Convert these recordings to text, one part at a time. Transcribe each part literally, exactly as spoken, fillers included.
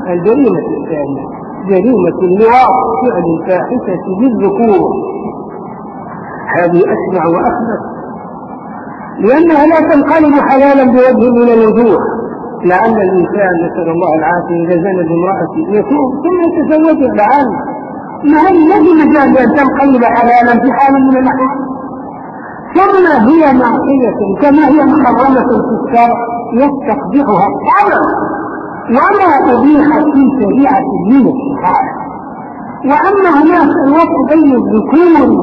الجريمة الثانية جريمة اللواط، فعل الفاحشة بالذكور. هذه أشنع وأخبث، لأنها لا تنقلب حلالا بوجه من الوجوه. لعل الإنسان نسأل الله العافية إذا زنى بامرأة يتوب ثم يتزوجها، لعل ما هي الذي مجال أن تنقلب حلالا في حال من الأحوال. ثم هي معصية كما هي محرمة في الشرع يستقبحها الطبع، وما أبيح في شريعة من الصحابة. وأما هناك الوقت بين الذكور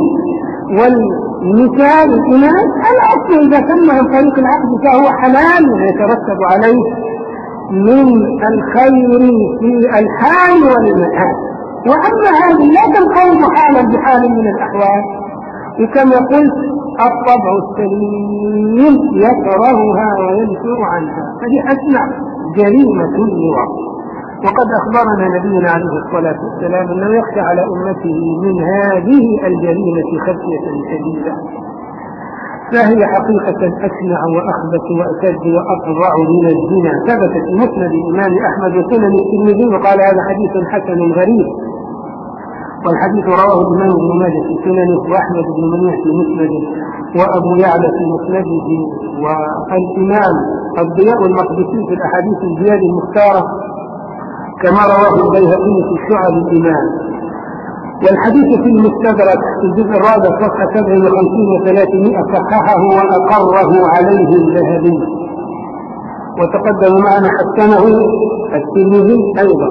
والنساء الإناث، الأصل إذا تم عن طريق العقد فهو حلال ويترتب عليه من الخير في الحال والمآل. وأما هذه لا تنقلب حالا بحال من الأحوال، وكما قلت الطبع السليم يكرهها وينفر عنها، فهي أسمع جريمة اللواط. وقد أخبرنا نبينا عليه الصلاة والسلام أنه يخشى على أمته من هذه الجريمة خشية شديدة، فهي حقيقة أشنع وأخبث وأشد وأفظع من الزنا. ثبت في مسند الإمام أحمد وسنن الترمذي وقال هذا حديث حسن غريب، والحديث رواه الإمام ابن ماجه في سننه، وأحمد بن منيع في مسنده، وأبو يعلى في مسنده، والإمام الضياء المقدسي في الأحاديث الزياد المختارة كما رواه البيهقي في شعب الإيمان. والحديث في المستدرك في الجزء الرابع صفحة سبع وخمسين وثلاثمائة صححه وأقره عليه الذهبي، وتقدم معنا حسنه الترمذي أيضا.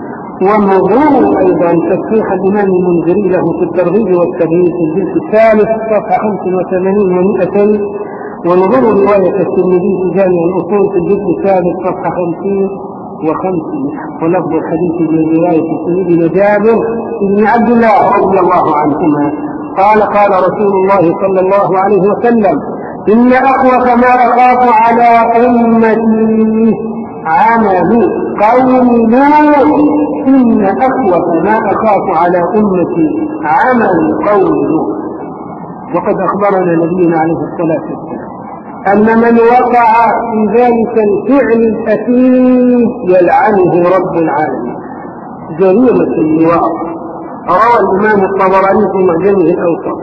وموضوع أيضا تصحيح الإمام المنذري له في الترغيب والترهيب في الجزء الثالث صفحة خمس وثمانين ومائتين، ونظر رواية الترمذي في جامع الأصول في الجزء الثالث صفحة خمسين وخمسين. ولفظ الحديث من رواية سيدنا جابر بن عبد الله رضي الله عنهما قال قال رسول الله صلى الله عليه وسلم: إن أخوف ما أخاف على أمتي عمل قوم نوح. إن أخوف ما أخاف على أمتي عمل قوم نوح. وقد أخبرنا نبينا عليه الصلاة والسلام أن من وقع في ذلك الفعل الأثيم يلعنه رب العالمين، جريمة اللواط. روى الإمام الطبراني في معجمه الأوسط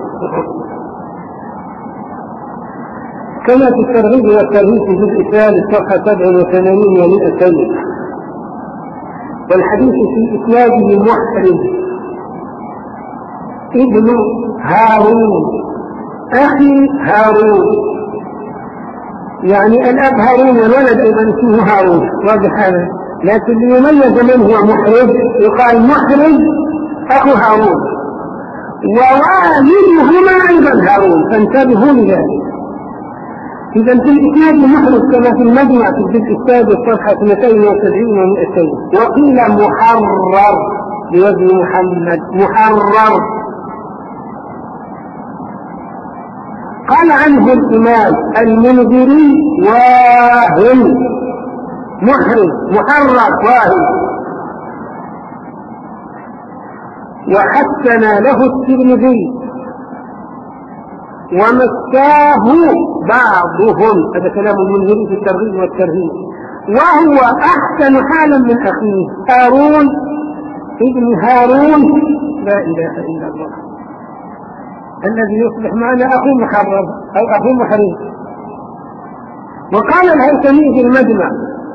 كما في الترغيب والترهيب في الجزء الثالث صفحة سبع وثمانين ومائتين. والحديث في إسناده محرز ابن هارون أخي هارون، يعني الأب هارون والولد أيضا اسمه هارون، واضح هذا. لكن ليميز من هو محرز يقال محرز أخو هارون، ووالدهما أيضا هارون، فانتبهوا لذلك. إذا في الإسناد محرز كما في المجمع في الجزء السادس صفحة اثنتين وسبعين ومائتين. وقيل محرر بوزن محمد، محرر. قال عنه الإمام المنذري واهن، محرز محرر واهن. وحسن له الترمذي ومساه بعضهم، هذا كلام المنذري في الترغيب والترهيب، وهو أحسن حالا من أخيه هارون ابن هارون. لا إله إلا الله، الذي يصبح معنا أخو محرم أو أخو محرم. وقال الهيثمي في المجمع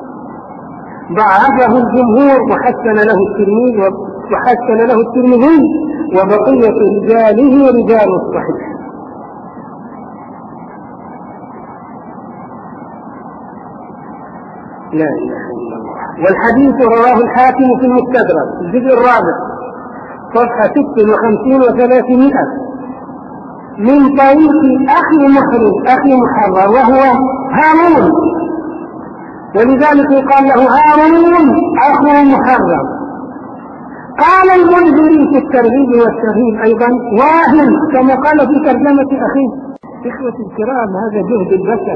ضعفه الجمهور وحسن له الترمذي وحسن له الترمذي وبقية رجاله رجال الصحيح. لا إله إلا الله. والحديث رواه الحاكم في المستدرك الجزء الرابع صفحة ست وخمسين وثلاثمائة من طريق أخي محرز أخي محرر وهو هارون، ولذلك يقال له هارون أخو محرر. قال المنذري في الترغيب والترهيب أيضا واهن، كما قال في ترجمة أخيه. إخوة الكرام، هذا جهد البشر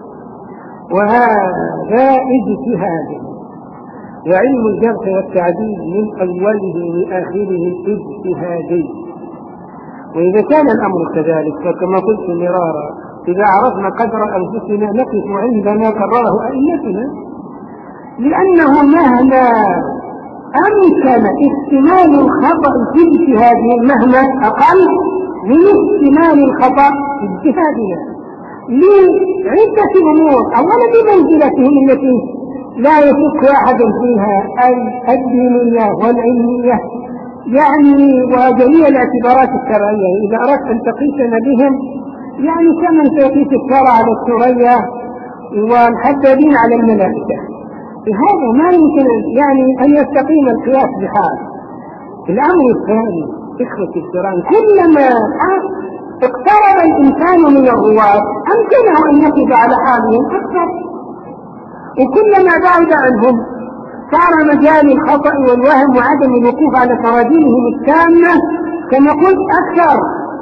وهذا اجتهاد، وعلم الجرح والتعديل من أوله لآخره اجتهادي. وإذا كان الأمر كذلك فكما قلت مرارا، إذا عرفنا قدر أنفسنا نقف عندما قرره أئمتنا، لأنه مهما أمكن احتمال الخطأ في اجتهادهم مهما أقل من احتمال الخطأ في اجتهادنا لعدة أمور. أولا بمنزلتهم التي لا يشك أحد فيها الدينية والعلمية يعني وجميع الاعتبارات الشرعية. إذا أردت أن تقيسنا بهم يعني كمن سيقيس الشرع على الثريا والحدادين على الملائكة. هذا ما يمكن يعني أن يستقيم القياس بحال. الأمر الثاني إخوة الكرام، كلما اقترب الإنسان من الرواة أمكنه أن يقف على حالهم أكثر، وكلما بعد عنهم صار مجال الخطأ والوهم وعدم الوقوف على تراجمهم التامة كما قلت أكثر.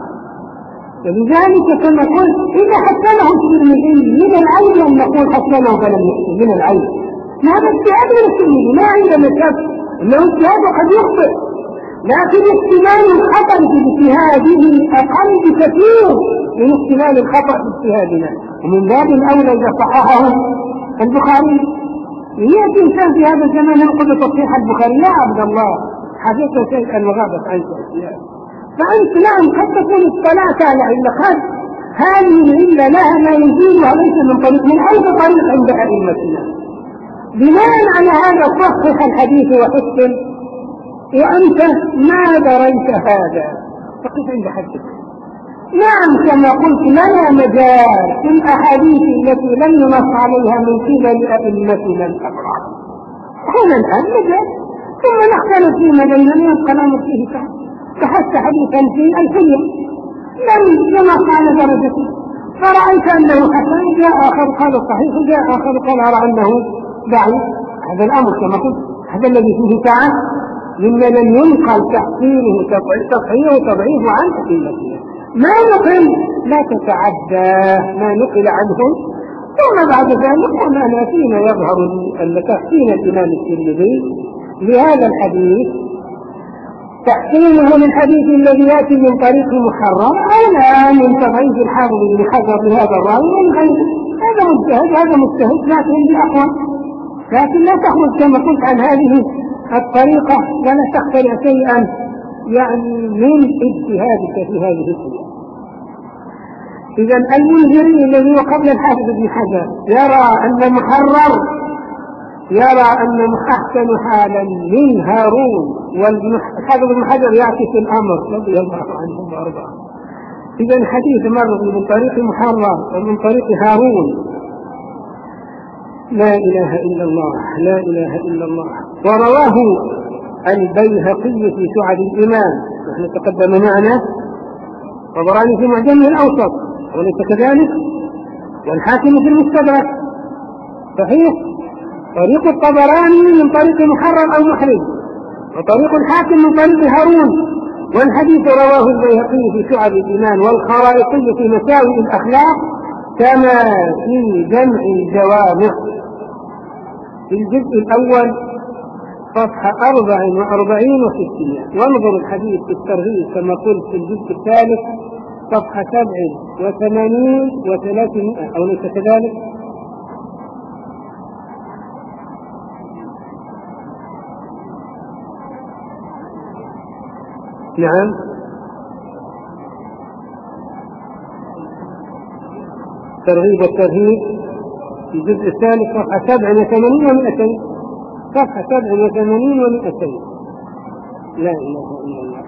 ولذلك كما قلت إذا حسنه الترمذي من العين أن نقول حسنه فلم يحسن من العين، هذا اجتهاد من الترمذي ما عندنا شك انه اجتهاد قد يخطئ، لكن احتمال الخطأ في اجتهاده اقل بكثير من احتمال الخطأ في اجتهادنا. ومن باب الاولى اذا صححه البخاري ياتي انسان في هذا الزمان ينقل تصحيح البخاري، يا عبد الله حدثت شيئا وغابت عنك اشياء، فانت نعم قد تكون اطلعت على عله قد هذه العله لها ما يزيدها ليس من طريق من الف طريق عند ائمتنا. بناء على هذا صحح الحديث وحسن وأنت ما دريت هذا فقف عند حدك. نعم كما قلت لنا مجال في الأحاديث التي لم ينص عليها من قبل أئمتنا الأبرار، هنا الآن مجال ثم نختلف فيما بيننا يبقى الأمر فيه كان بحثت حديثا في الحلية لم ينص على درجته فرأيت أنه حسن، جاء آخر قال صحيح، جاء آخر قال أرى أنه ضعيف. هذا الأمر كما قلت هذا الذي فيه ساعة مما لم ينقل تحسينه تصحيحه تضعيفه عن أئمتنا. ما نقل لا تتعدى ما نقل عنهم. ثم بعد ذلك وما ناتينا يظهر أن تحسين الإمام الترمذي لهذا الحديث تحسينه للحديث الذي يأتي من طريق محرم أو لا من تضعيف الحافظ بن حجر بهذا الراوي من غيره. هذا مجتهد هذا مجتهد لكن بأقوى، لكن لا تخرج كما قلت عن هذه الطريقة ولا تخترع شيئا يعني من اجتهادك في هذه الأمور. إذا المنذري الذي هو قبل الحافظ بن حجر يرى أن محرر يرى أن أحسن حالا من هارون، والحافظ بن حجر يعكس الأمر رضي الله عنه وأرضاه. إذا الحديث مر من طريق محرر ومن طريق هارون. لا إله إلا الله لا إله إلا الله. ورواه البيهقي في شعب الإيمان، نحن تقدم معنا طبراني في معجمه الأوسط وليس كذلك، والحاكم في المستدرك صحيح. طريق الطبراني من طريق محرر أو محرم، وطريق الحاكم من طريق هارون. والحديث رواه البيهقي في شعب الإيمان والخرائطي في مساوئ الأخلاق كما في جمع الجوامع في الجزء الأول صفحة أربع وأربعين وستين. وانظر الحديث في الترغيب كما قلت في الجزء الثالث صفحة سبع وثمانين وثلاثمائة أو ليس كذلك؟ نعم ترغيب والترهيب في الجزء الثالث صفحة سبع وثمانين ومئتين صفحة سبع وثمانين ومئتين. لا إله إلا الله.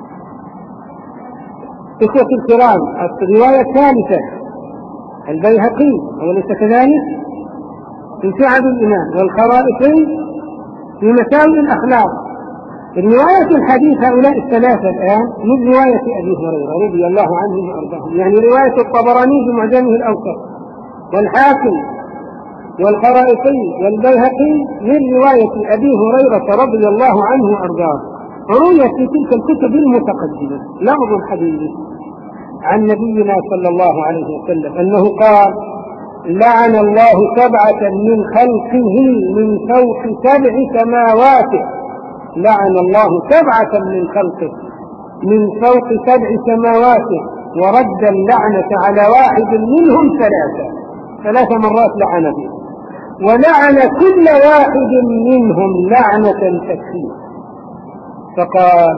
إخوة الكرام الرواية الثالثة البيهقي وليس كذلك في شعب الإيمان والخرائطي في مساوئ الأخلاق. الرواية الحديث هؤلاء الثلاثة الآن من رواية أبي هريرة رضي الله عنه وأرضاه، يعني رواية الطبراني في معجمه الأوسط والحاكم والخرائطي والبيهقي من رواية أبي هريرة رضي الله عنه وأرضاه. رويت في تلك الكتب المتقدمة لفظ الحديث عن نبينا صلى الله عليه وسلم أنه قال: لعن الله سبعة من خلقه من فوق سبع سماوات. لعن الله سبعة من خلقه من فوق سبع سماوات ورد اللعنة على واحد منهم ثلاثة ثلاث مرات لعنه. ولعن كل واحد منهم لعنة تكفيه، فقال: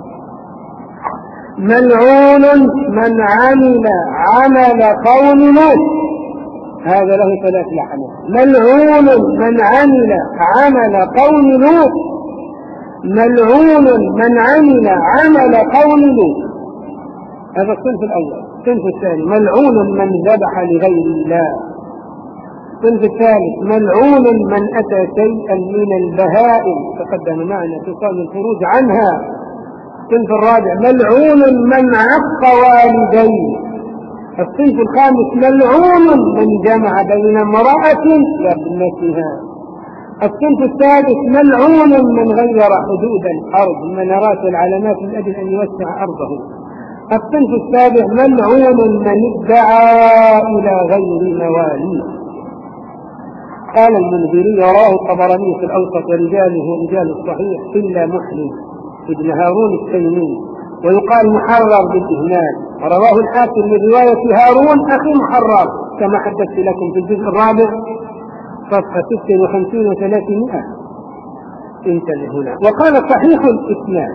ملعون من عمل عمل قوم لوط. هذا له ثلاث لعنات: ملعون من عمل عمل قوم لوط، ملعون من عمل عمل قوم لوط. هذا الصنف الأول. الصنف الثاني: ملعون من ذبح لغير الله. الصنف الثالث: ملعون من أتى شيئا من البهائم، تقدم معنا تصال الخروج عنها. الصنف الرابع: ملعون من عق والديه. الصنف الخامس: ملعون من جمع بين امرأة وابنتها. الصنف السادس: ملعون من غير حدود الأرض، المنارات والعلامات من أجل أن يوسع أرضه. الصنف السابع: ملعون من ادعى إلى غير مواليه. قال المنذري: رواه الطبراني في الأوسط ورجاله رجال الصحيح إلا مسلم ابن هارون التيمي، ويقال محرر بالإهمال. ورواه الحاكم من رواية هارون أخي محرر كما حدثت لكم في الجزء الرابع صفحة ستة وخمسين وثلاثمائة. انتبه هنا. وقال صحيح الإسناد،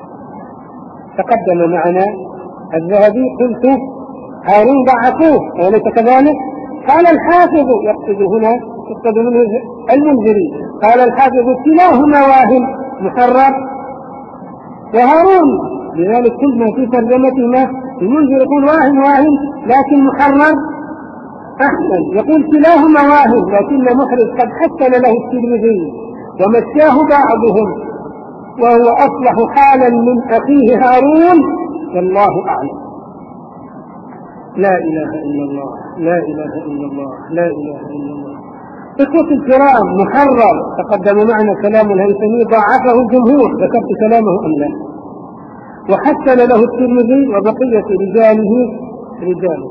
تقدم معنا الذهبي قلت هارون ضعفوه وليس كذلك. قال الحافظ، يقصد هنا يقصد منه المنذري، قال الحافظ: كلاهما واهن، محرر وهارون. لذلك كل ما في ترجمتهما المنذر يقول واهن واهن لكن محرر أحسن، يقول كلاهما واهن، لكن محرز قد حسن له الترمذي ومشاه بعضهم، وهو أصلح حالا من أخيه هارون، والله أعلم. لا إله إلا الله، لا إله إلا الله، لا إله إلا الله. إخوة الكرام، محرر تقدم معنا كلام الهيثمي ضعفه الجمهور، ذكرت كلامه أم لا؟ وحسن له الترمذي وبقية رجاله رجاله.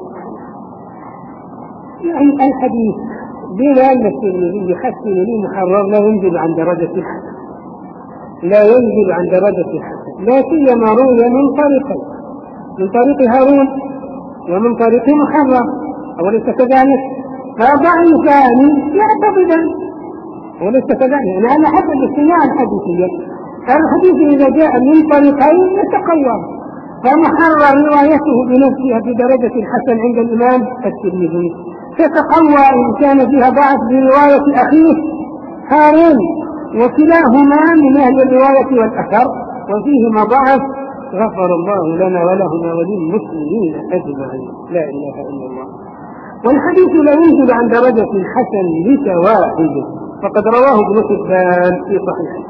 يعني الحديث بلا أن الترمذي يحسن لي محرر لا ينزل عن درجة الحسن، لا ينزل عن درجة الحسن، لا سيما روي من طريقين، من طريق هارون ومن طريق محرر، أوليس كذلك؟ فضعيفان يعتقدان، وليس كذلك. يعني على حسب الاستماع الحديثية، الحديث إذا جاء من طريقين يتقوى، فمحرر روايته بنفسها في درجة الحسن عند الإمام الترمذي، تتقوى إن كان فيها ضعف برواية أخيه هارون، وكلاهما من أهل الرواية والأثر وفيهما ضعف. غفر الله لنا ولهما وللمسلمين أجمعين. لا إله إلا الله. والحديث لا ينزل عن درجة الحسن لشواهده، فقد رواه ابن حبان في صحيحه.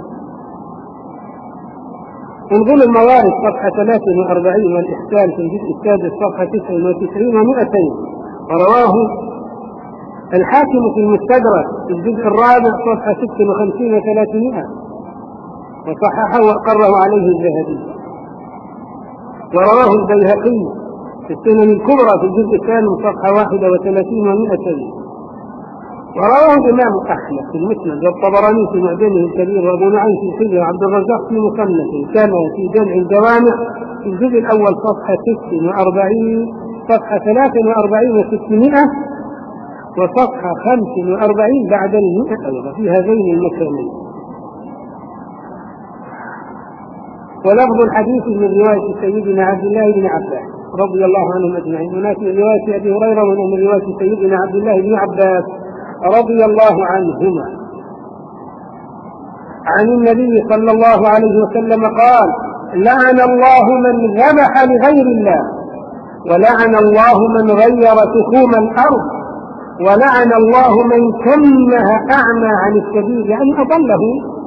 انظر الموارد صفحة ثلاثة وأربعين والإحسان في الجزء السادس صفحة تسعة وتسعين ومئتين، ورواه الحاكم في المستدرك في الجزء الرابع صفحة ستة وخمسين وثلاثمائة، وصححه وأقره عليه الذهبي. ورواه البيهقي في السنن الكبرى في الجزء الثاني صفحة واحدة وثلاثين ومئتين، ورواه الإمام أحمد في المسند، والطبراني في معجمه الكبير، وأبو نعيم في الحلية، وعبد الرزاق في مصنفه، كما في جمع الجوامع في الجزء الأول صفحة ستة وأربعين صفحة ثلاثة وأربعين وستمائة، وصفحة خمسة وأربعين بعد المئة أيضا في هذين المكانين. ولفظ الحديث من رواية سيدنا عبد الله بن عباس رضي الله عنهم أجمعين، هناك من رواية أبي هريرة ومن رواية سيدنا عبد الله بن عباس رضي الله عنهما عن النبي صلى الله عليه وسلم قال: لعن الله من ذبح لغير الله، ولعن الله من غير تخوم الأرض، ولعن الله من كمه أعمى عن السبيل، يعني أضله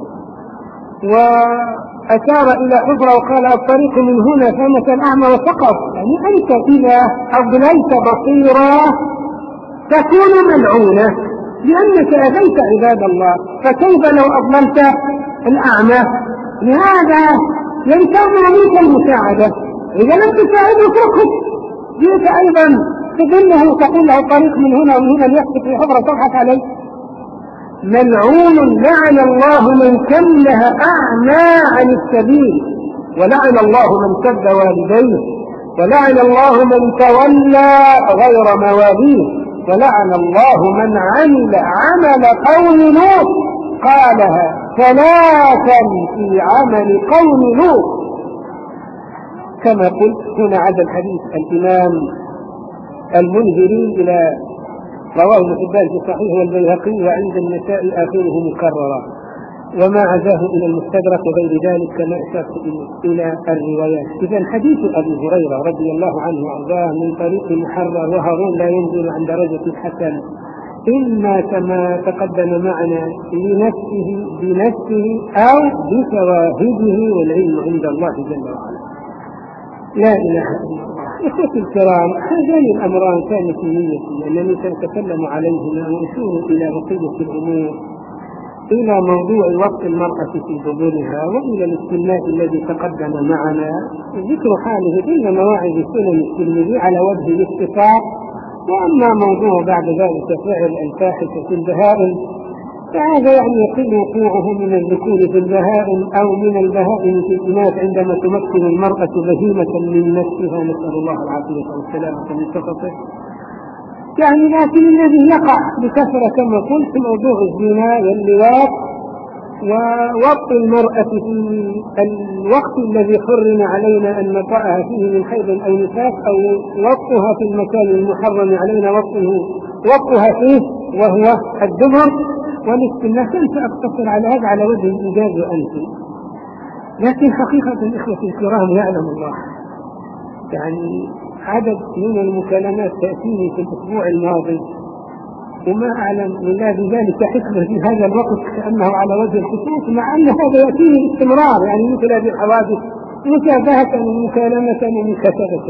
وأشار إلى حفرة وقال: الطريق من هنا فمت الأعمى وسقط. يعني أنت إذا أضللت بصيرا تكون ملعونة لأنك أذيت عباد الله، فكيف لو أضللت الأعمى؟ لهذا ينتظر منك المساعدة، إذا لم تساعده اتركه، جئت أيضا تظنه تقول له طريق من هنا ومن هنا ليحدث في حفرة تضحك عليه. ملعون لعن الله من كله أعمى عن السبيل، ولعن الله من كذب والديه، ولعن الله من تولى غير مواليه. ولعن الله من عمل عمل قوم لوط، قالها ثلاثا في عمل قوم لوط. كما قلت هنا عدا الحديث الإمام المنذري إلى رواه ابن حبان في صحيح والبيهقي وعند النساء آخره مكررا، وما عزاه إلى المستدرك وغير ذلك كما أشرت إلى الروايات. إذا حديث أبي هريرة رضي الله عنه وأرضاه من طريق محرر وهارون لا ينزل عن درجة الحسن إما كما تقدم معنا لنفسه بنفسه أو بشواهده، والعلم عند الله جل وعلا. لا إله إلا الله. إخوتي الكرام، هذان الأمران كان في نيتي أنني سأتكلم عليهما وأشير إلى بقية الأمور، إلى موضوع وقت المرأة في دبرها، وإلى الاستماء الذي تقدم معنا ذكر حاله ضمن مواعظ سنن الترمذي على وجه الاختصار. وأما موضوع بعد ذلك فعل الفاحشة في البهائم فهذا يعني يقل وقوعه من الذكور في البهائم أو من البهائم في الإناث عندما تمكن المرأة بهيمة من نفسها، نسأل الله العافية والسلامة من سخطه. يعني لكن الذي يقع بكثرة كما قلت موضوع الزنا واللواط ووطء المرأة في الوقت الذي حرم علينا أن نطأها فيه من حيض أو نفاس، أو وطئها في المكان المحرم علينا وطئها فيه وهو الدبر والاستمناء. كنت أقتصر على هذا على وجه الإيجاز وأنت، لكن حقيقة الإخوة الكرام يعلم الله يعني عدد من المكالمات تأتيني في الأسبوع الماضي وما أعلم لله بذلك حكمة في هذا الوقت كأنه على وجه الخصوص، مع أن هذا يأتيني باستمرار يعني مثل هذه الحوادث مشابهة ومكالمة ومكاتبة.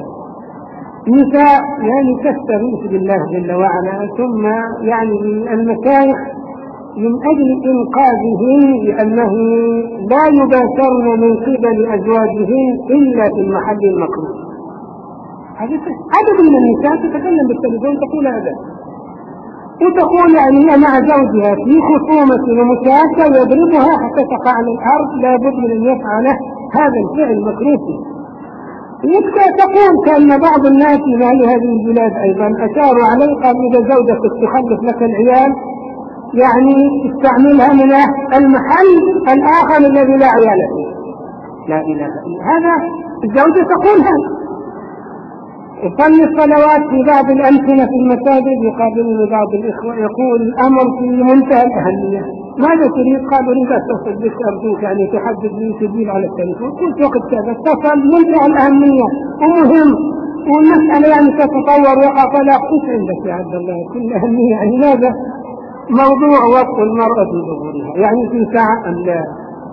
نساء يعني تستغيث بالله جل وعلا، ثم يعني المشايخ من أجل إنقاذهن لأنه لا يباشرن من قبل أزواجهن إلا في المحل المكروه. عدد من النساء تتكلم بالتليفون تقول هذا، وتقول يعني هي مع زوجها في خصومة ومشاكة ويضربها حتى تقع على الأرض، لا بد من أن يفعل هذا الفعل مكروه. يبقى تقول كأن بعض الناس من أهل هذه البلاد أيضا أشاروا عليه، قال إذا زوجك تخلف لك العيال يعني استعملها من المحل الآخر الذي لا عيال فيه. لا إله إلا هذا الزوجة تقول هذا. يصلي الصلوات في بعض الأمكنة في المساجد، يقابلني بعض الإخوة يقول الأمر في منتهى الأهمية، ماذا تريد؟ قال أريد أتصل بك أرجوك يعني تحدد لي سبيل على التليفون. قلت وقت كذا اتصل، منتهى الأهمية ومهم والمسألة يعني تتطور وقع طلاق. إيش عندك يا عبد الله كل أهمية؟ يعني ماذا موضوع وقت المرأة في ظهورها يعني في ساعة أم لا؟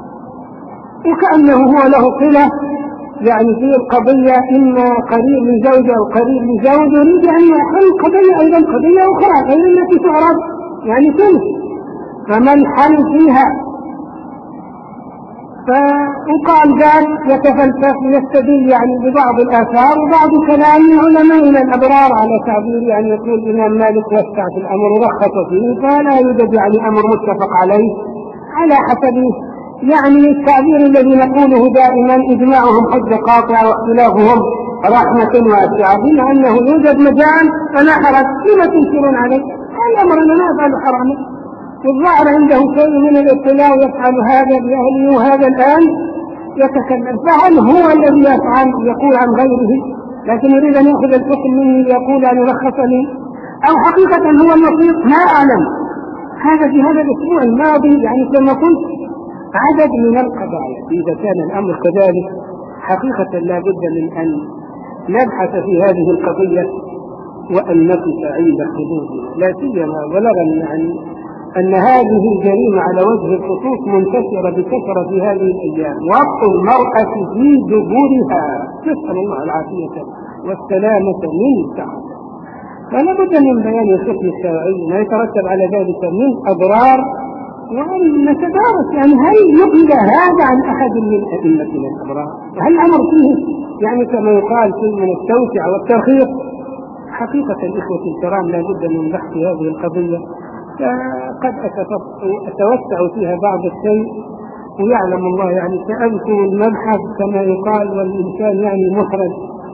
وكأنه هو له صلة يعني في القضية إما قريب من زوجة أو قريب من زوج، يريد أن يحل قضية أيضا قضية أخرى غير التي تعرض يعني كله، فما الحل فيها؟ فقال ذلك يتفلسف يستدل يعني ببعض الآثار وبعض كلام علمائنا الأبرار على تعبير يعني يقول الإمام مالك وسع في الأمر ورخص فيه، فلا يوجد يعني أمر متفق عليه على حسب يعني التعبير الذي نقوله دائما إجماعهم حجة قاطعة واختلافهم رحمة واسعة، بما أنه يوجد مجال فلا حرج لما تنكرون عليه الأمر أننا نفعل حراما، والظاهر عنده شيء من الاطلاع يفعل هذا بأهله وهذا الآن يتكلم، فهل هو الذي يفعل يقول عن غيره لكن يريد أن يأخذ الحكم مني يقول أن يرخص لي، أو حقيقة هو النصيب ما أعلم. هذا في هذا الأسبوع الماضي يعني كما قلت عدد من القضايا. إذا كان الأمر كذلك حقيقة لا بد من أن نبحث في هذه القضية وأن نقف عند حدودها، لا سيما بلغني يعني أن هذه الجريمة على وجه الخصوص منتشرة بكثرة في هذه الأيام، وطء المرأة في دبرها، نسأل الله العافية والسلامة من تعب. فلا بد من بيان الحكم الشرعي ما يترتب على ذلك من أضرار، وأن نتدارس يعني هل يقل هذا عن أحد من أئمتنا الأبرار؟ هل الأمر فيه يعني كما يقال فيه من التوسع والترخيص؟ حقيقة الإخوة الكرام لا بد من بحث هذه القضية، فقد أتوسع فيها بعض الشيء ويعلم الله يعني سأذكر المبحث كما يقال والإنسان يعني محرج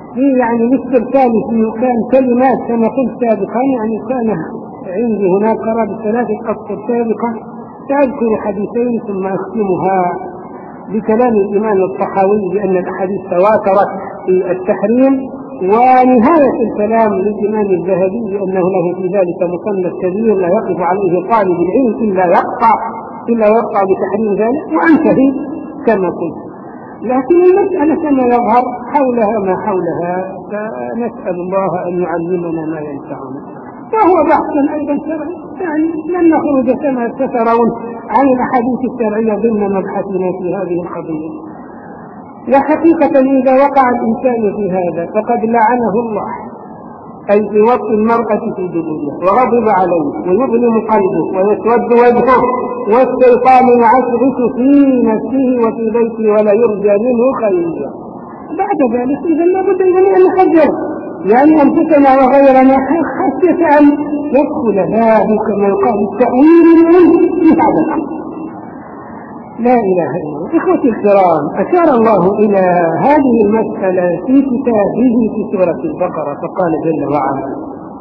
في يعني الاسترسال في كان كلمات كما قلت سابقا، يعني كان عندي هناك قرابة ثلاثة أسطر سابقة سأذكر حديثين ثم أختمها بكلام الإمام الطحاوي بأن الأحاديث تواترت في التحريم، ونهاية الكلام للإمام الذهبي بأنه له في ذلك مصنف كبير لا يقف عليه طالب العلم إلا يقطع إلا يقطع بتحريم ذلك، وأنتهي كما قلت. لكن المسألة كما يظهر حولها ما حولها، فنسأل الله أن يعلمنا ما ينفعنا، وهو بحث أيضا شرعي، يعني لن نخرج كما تترون عن الأحاديث الشرعية ضمن مبحثنا في هذه القضية. وحقيقة إذا وقع الإنسان في هذا فقد لعنه الله، أي في وقت المرأة في دبرها، وغضب عليه ويظلم قلبه ويسود وجهه، والشيطان يعسعس في نفسه وفي بيته ولا يرجى منه خير. بعد ذلك إذا لابد أن نحذر يعني أنفسنا وغيرنا خشية أن يدخل هذا كما يقال التأويل في هذا الأمر. لا إله إلا الله. إخوتي الكرام، أشار الله إلى هذه المسألة في كتابه في سورة البقرة، فقال جل وعلا: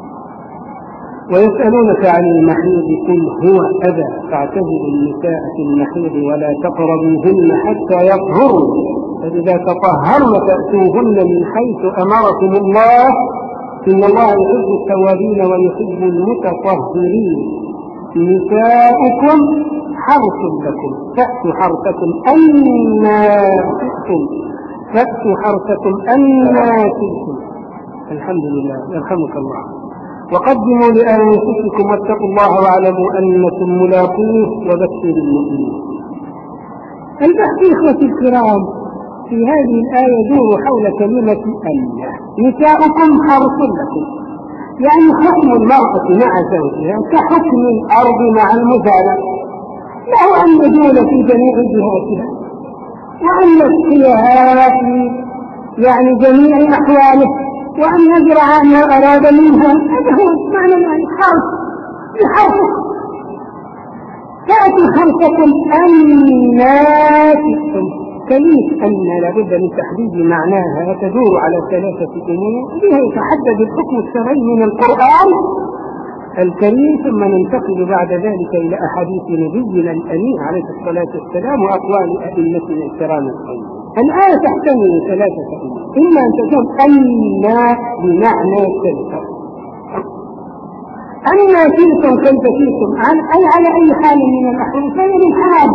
ويسألونك عن المحيض قل هو أذى فاعتزلوا النساء في المحيض ولا تقربوهن حتى يطهرن فإذا تطهرن فأتوهن من حيث أمركم الله إن الله يحب التوابين ويحب المتطهرين. نساؤكم حرث لكم فأتوا حرثكم أنى شئتم فأتوا حرثكم أنى شئتم. الحمد لله، يرحمك الله. وقدموا لأنفسكم واتقوا الله واعلموا أنكم ملاقوه وبشر المؤمنين. البحث إخوتي الكرام في هذه الآية يدور حول كلمة أنى. نساؤكم حرث لكم، يعني حكم المرأة مع زوجها كحكم الأرض مع المزارع، له أن يجول في جميع جهاتها وأن يسقيها في يعني جميع أحواله وأن يزرع ما أراد منها. هذا هو معنى الحرث بحرثه. فأتوا حرثكم أنى شئتم. كلمة أن لابد من تحديد معناها، تدور على ثلاثة أمور بها يتحدد الحكم الشرعي من القرآن الكريم، ثم ننتقل بعد ذلك إلى أحاديث نبينا الأمين عليه الصلاة والسلام وأقوال أئمتنا الكرام الطيبين. الآية تحتمل ثلاثة أمور: إما أن تكون أن بمعنى تلك، أن شئتم كيف شئتم، أي على أي حال من الأحوال، فهي الحال.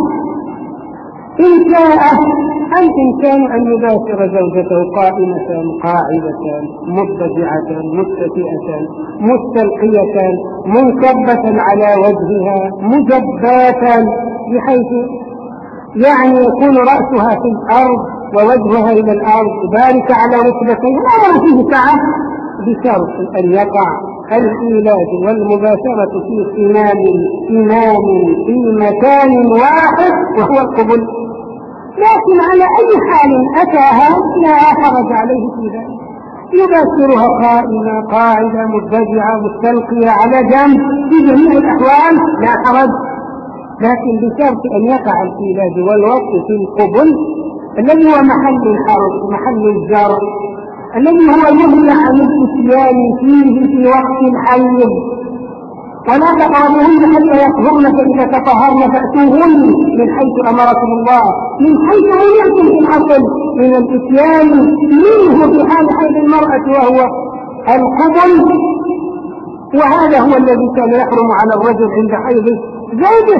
إن شاء الإنسان أن يباشر زوجته قائمة قاعدة مضطجعة متكئة مستلقية منكبة على وجهها مجباة بحيث يعني يكون رأسها في الأرض ووجهها إلى الأرض، ذلك على ركبتين، لا فيه سعة، بشرط أن يقع الإيلاد والمباشرة في إمام إمام في مكان واحد وهو القبل. لكن على أي حال أتاها لا حرج عليه في ذلك، يباشرها قائمة قاعدة مضطجعة مستلقية على جنب في جميع الأحوال لا حرج، لكن بشرط أن يقع الإيلاد والوقت في القبل الذي هو محل الحرج محل الجر الذي هو يغني عن الاتيان فيه في وقت الحيض. ولا تقربوهن حتى يطهرن فإذا تطهرن فأتوهن من حيث أمركم الله، من حيث أمركم في الأصل من الاتيان منه في حال حيض المرأة وهو القبل، وهذا هو الذي كان يحرم على الرجل عند حيض زوجه.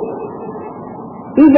إذا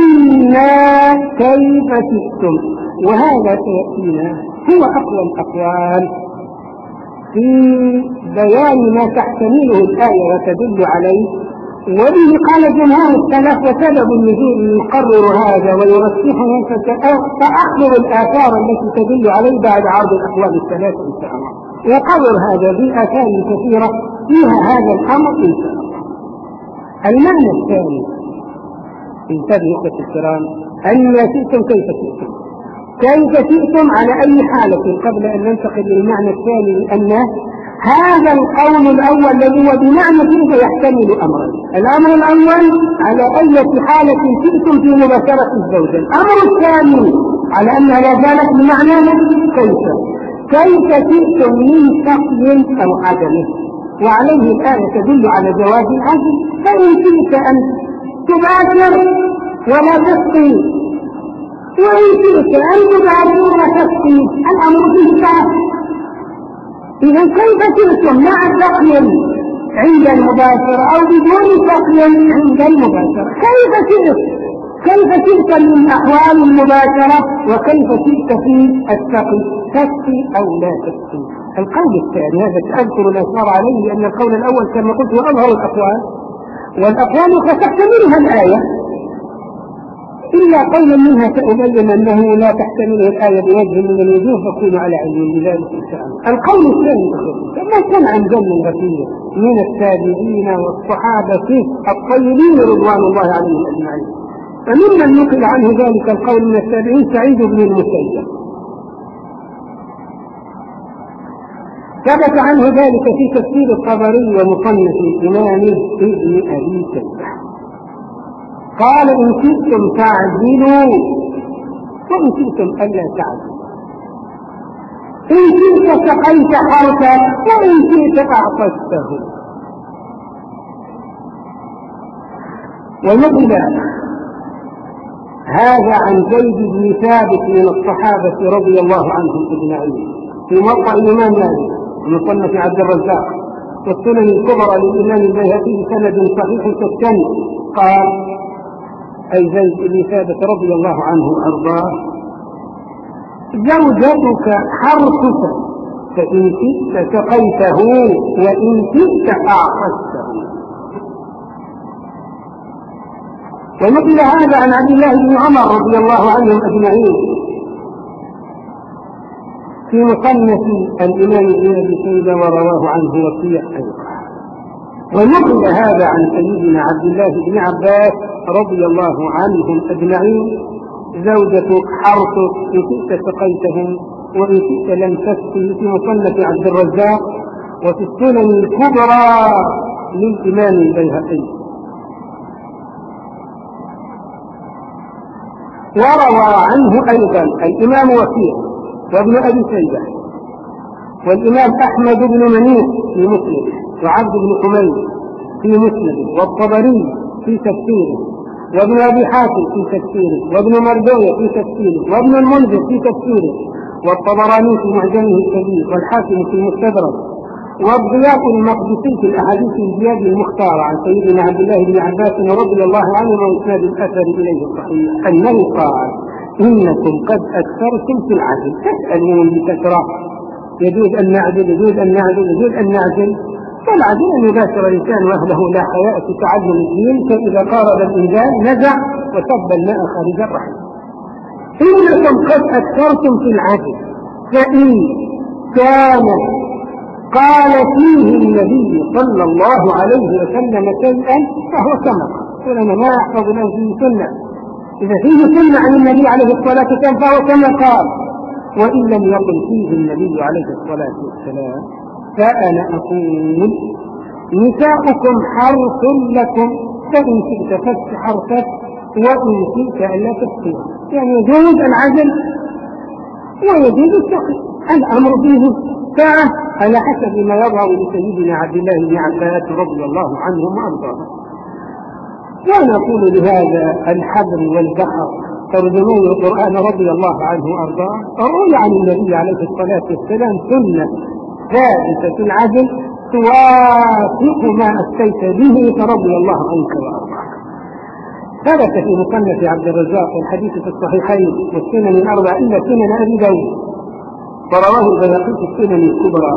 أنى كيف شئتم، وهذا سيأتينا هو أقوى الأقوال في بيان ما تحتمله الآية وتدل عليه، وبه قال جمهور السلف وسبب النزول يقرر هذا ويرسخه، فأحضر الآثار التي تدل عليه بعد عرض الأقوال الثلاثة إن شاء الله، وقرر هذا بآثار كثيرة فيها هذا الأمر إن شاء الله. المعنى الثاني انتبهوا أخوتي الكرام: أن شئتم كيف شئتم، كيف شئتم على أي حالة، قبل أن ننتقل للمعنى الثاني، لأن هذا القول الأول الذي هو بمعنى كيف يحتمل أمرا. الأمر الأول على أي حالة شئتم في مباشرة الزوجة، الأمر الثاني على أنها لا زالت بمعنى كيف. كيف شئتم من سقي أو عدمه، وعليه الآية تدل على جواز العزل. فإن شئت أن تباشر ولا تسقي، وإن شئت أن تباشر ولا تسقي، الأمر فيه سعة. إذا كيف شئتم مع سقي عند المباشرة أو بدون سقي عند المباشرة؟ كيف شئت كيف شئت من أحوال المباشرة وكيف شئت في السقي، تسقي أو لا تسقي. القول الثاني هذا تأذكر الأشار عليه، لأن القول الأول كما قلت هو أظهر الأقوال، والأقوال فتحتملها الآية إلا قولا منها سأبين أنه لا تحتمله الآية بوجه من الوجوه، فكونوا على علم بذلك إن شاء الله. القول الثاني كما كان عن جل كثير من التابعين والصحابة الطيبين رضوان الله عليهم أجمعين، فممن نقل عنه ذلك القول من التابعين سعيد بن المسيب، ثبت عنه ذلك في تفسير الطبري ومصنف إمامه ابن أبي شيبة، قال إن شئتم تعدلوا وإن شئتم ألا تعدلوا، إن شئت سقيت حرثا وإن شئت أعطسته. ونقل هذا عن زيد بن ثابت من الصحابة رضي الله عنهم أجمعين في موقع الإمام مالك مصنف عبد الرزاق والسنن الكبرى للإمام البيهقي سند صحيح كالسند، قال أي زيد بن ثابت رضي الله عنه وأرضاه: زوجتك حرثك فإن شئت سقيته وإن شئت أعطسته. ونقل هذا عن عبد الله بن عمر رضي الله عنهم أجمعين في مصنف الإمام ابن أبي شيبة ورواه عنه وكيع أيضا. ونقل هذا عن سيدنا عبد الله بن عباس رضي الله عنهم أجمعين: زوجتك حرثك إن شئت سقيته وإن شئت لم تسقي، في مصنف عبد الرزاق وفي السنن الكبرى للإمام البيهقي. وروى عنه أيضا الإمام وكيع وابن أبي شيبة والإمام أحمد بن منيع في مسلم وعبد بن حميد في مسلم والطبري في تفسيره وابن أبي حاتم في تفسيره وابن مردوية في تفسيره وابن المنذر في تفسيره والطبراني في معجمه الكبير والحاكم في مستدرك والضياء المقدسي في الأحاديث الزياد المختارة عن سيدنا عبد الله بن عباس رضي الله عنه وإسناد الأثر إليه الصحيح أنه قال: إنكم قد أكثرتم في العدل، تسألون بكثرة، يجوز أن نعدل يجوز أن نعدل يجوز أن نعدل فالعدل أن يباشر الإنسان وأهله لا حياء في تعلم الدين، فإذا قارب الإنسان نزع وصب الماء خارج الرحم. إنكم قد أكثرتم في العدل، فإن كان قال فيه النبي صلى الله عليه وسلم شيئا فهو كما قال، أنا ما أحفظ له فيه سنة، إذا فيه سنة عن النبي عليه الصلاة والسلام فهو كما قال، وإن لم يقل فيه النبي عليه الصلاة والسلام فأنا أقول: نساؤكم حرث لكم فإن شئت فسق حرثك وإن شئت ألا تسقي، يعني يجوز العزل ويجوز السقي، الأمر فيه ساعة على حسب ما يظهر لسيدنا عبد الله بن عباس رضي الله عنهم وأرضاهم. ونقول لهذا الحبر والبحر ترجمون القرآن رضي الله عنه وأرضاه روي عن النبي عليه الصلاة والسلام سنة ثابتة في العدل توافق ما أتيت به فرضي الله عنك وأرضاك. ثبت في مصنف عبد الرزاق والحديث في الصحيحين والسنن الأربع إلا سنن أبي داود، ورواه البيهقي في السنن الكبرى.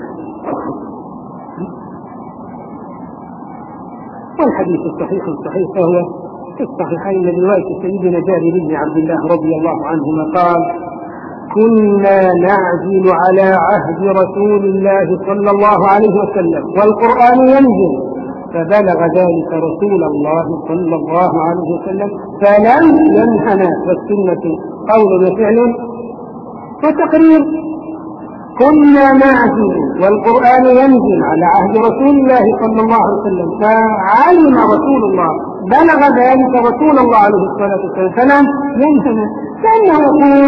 والحديث الصحيح الصحيح فهو في الصحيحين من رواية سيدنا جابر بن عبد الله رضي الله عنهما قال: كنا نعزل على عهد رسول الله صلى الله عليه وسلم والقرآن ينزل، فبلغ ذلك رسول الله صلى الله عليه وسلم فلم ينهنا، والسنة قول وفعل وتقرير. كنا نعزل والقرآن ينزل على عهد رسول الله صلى الله عليه وسلم، فعلم رسول الله بلغ ذلك رسول الله عليه الصلاة والسلام فلم ينهنا، كأنه يقول: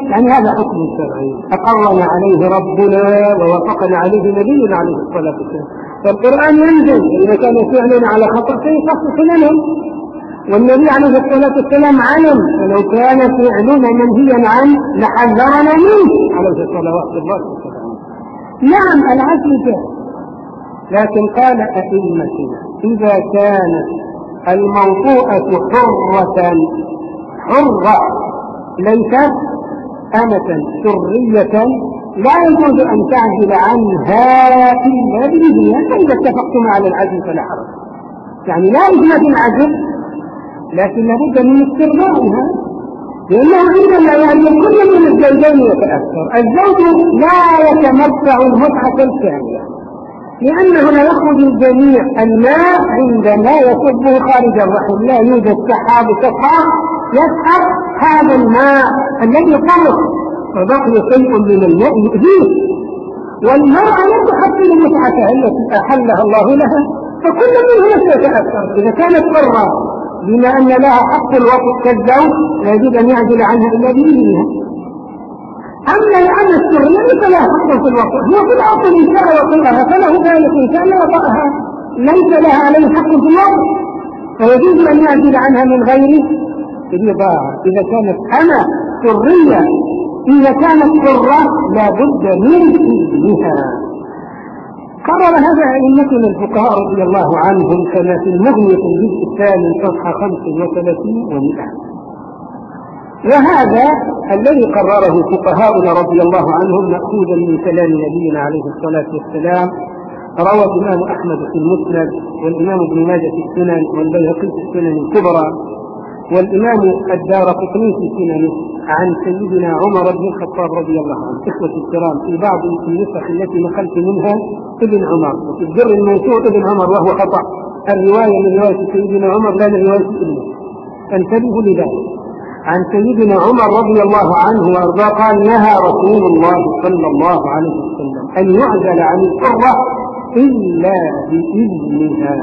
يعني هذا حكم شرعي أقرنا عليه ربنا ووافقنا عليه نبينا عليه الصلاة والسلام. فالقرآن ينزل إذا كان فعلا على خطأ فيخفف منهم، والنبي عليه الصلاة والسلام علم ولو كان فعلنا منهيا عنه لحذرنا منه عليه صلوات الله وسلامه. نعم العزم جاء، لكن قال أئمتنا إذا كانت الموضوعة حرة حرة ليست أمة سرية لا يجوز أن تعزل عنها إلا بإذنها، فإذا اتفقتم على العزل فلا حرج. يعني لا إجماع العزل، لكن لابد من استرضائها، لأنه عندما يعني كل من الزوجين يتأثر. الزوج لا يتمتع المتعة الكاملة لأنه لا يخرج الجميع الماء عندما يصبه خارج الرحم، لا يوجد سحاب سحاب يسحب هذا الماء الذي طرق وبقي شيء من الماء يؤذيه، والمرأة لا تحصل متعتها التي أحلها الله لها، فكل منهما سيتأثر. إذا كانت حرة بما أن لها حق الوطء كالزوج لا يجب أن يعزل عنها إلا بإذنها. أما الأمة السرية ليس لها حق في الوطء، هو في الأصل إن شاء وطئها فله ذلك، إن شاء وطئها ليس لها عليه حق في الوطء، فيجوز أن يعزل عنها من غير الرضاعة. إذا كانت أمة سرية إذا كانت حرة لا بد من إذنها. قرر هذا أئمتنا الفقهاء رضي الله عنهم كما في المغني في الجزء الثاني صفحة خمسة وثلاثين ومئة. وهذا الذي قرره فقهاؤنا رضي الله عنهم مأخوذا من كلام نبينا عليه الصلاة والسلام. روى الإمام أحمد في المسند، والإمام ابن ماجه في السنن، والبيهقي في السنن الكبرى، والإمام الدارقطني في سننه عن سيدنا عمر بن الخطاب رضي الله عنه. إخوة الكرام، في بعض النسخ التي نقلت منها ابن عمر، وفي الجر المنشور ابن عمر وهو خطأ. الرواية من رواية سيدنا عمر لا من رواية ابنه، انتبهوا لذلك. عن سيدنا عمر رضي الله عنه وارضاه قال: نهى رسول الله صلى الله عليه وسلم أن يعزل عن الحرة إلا بإذنها.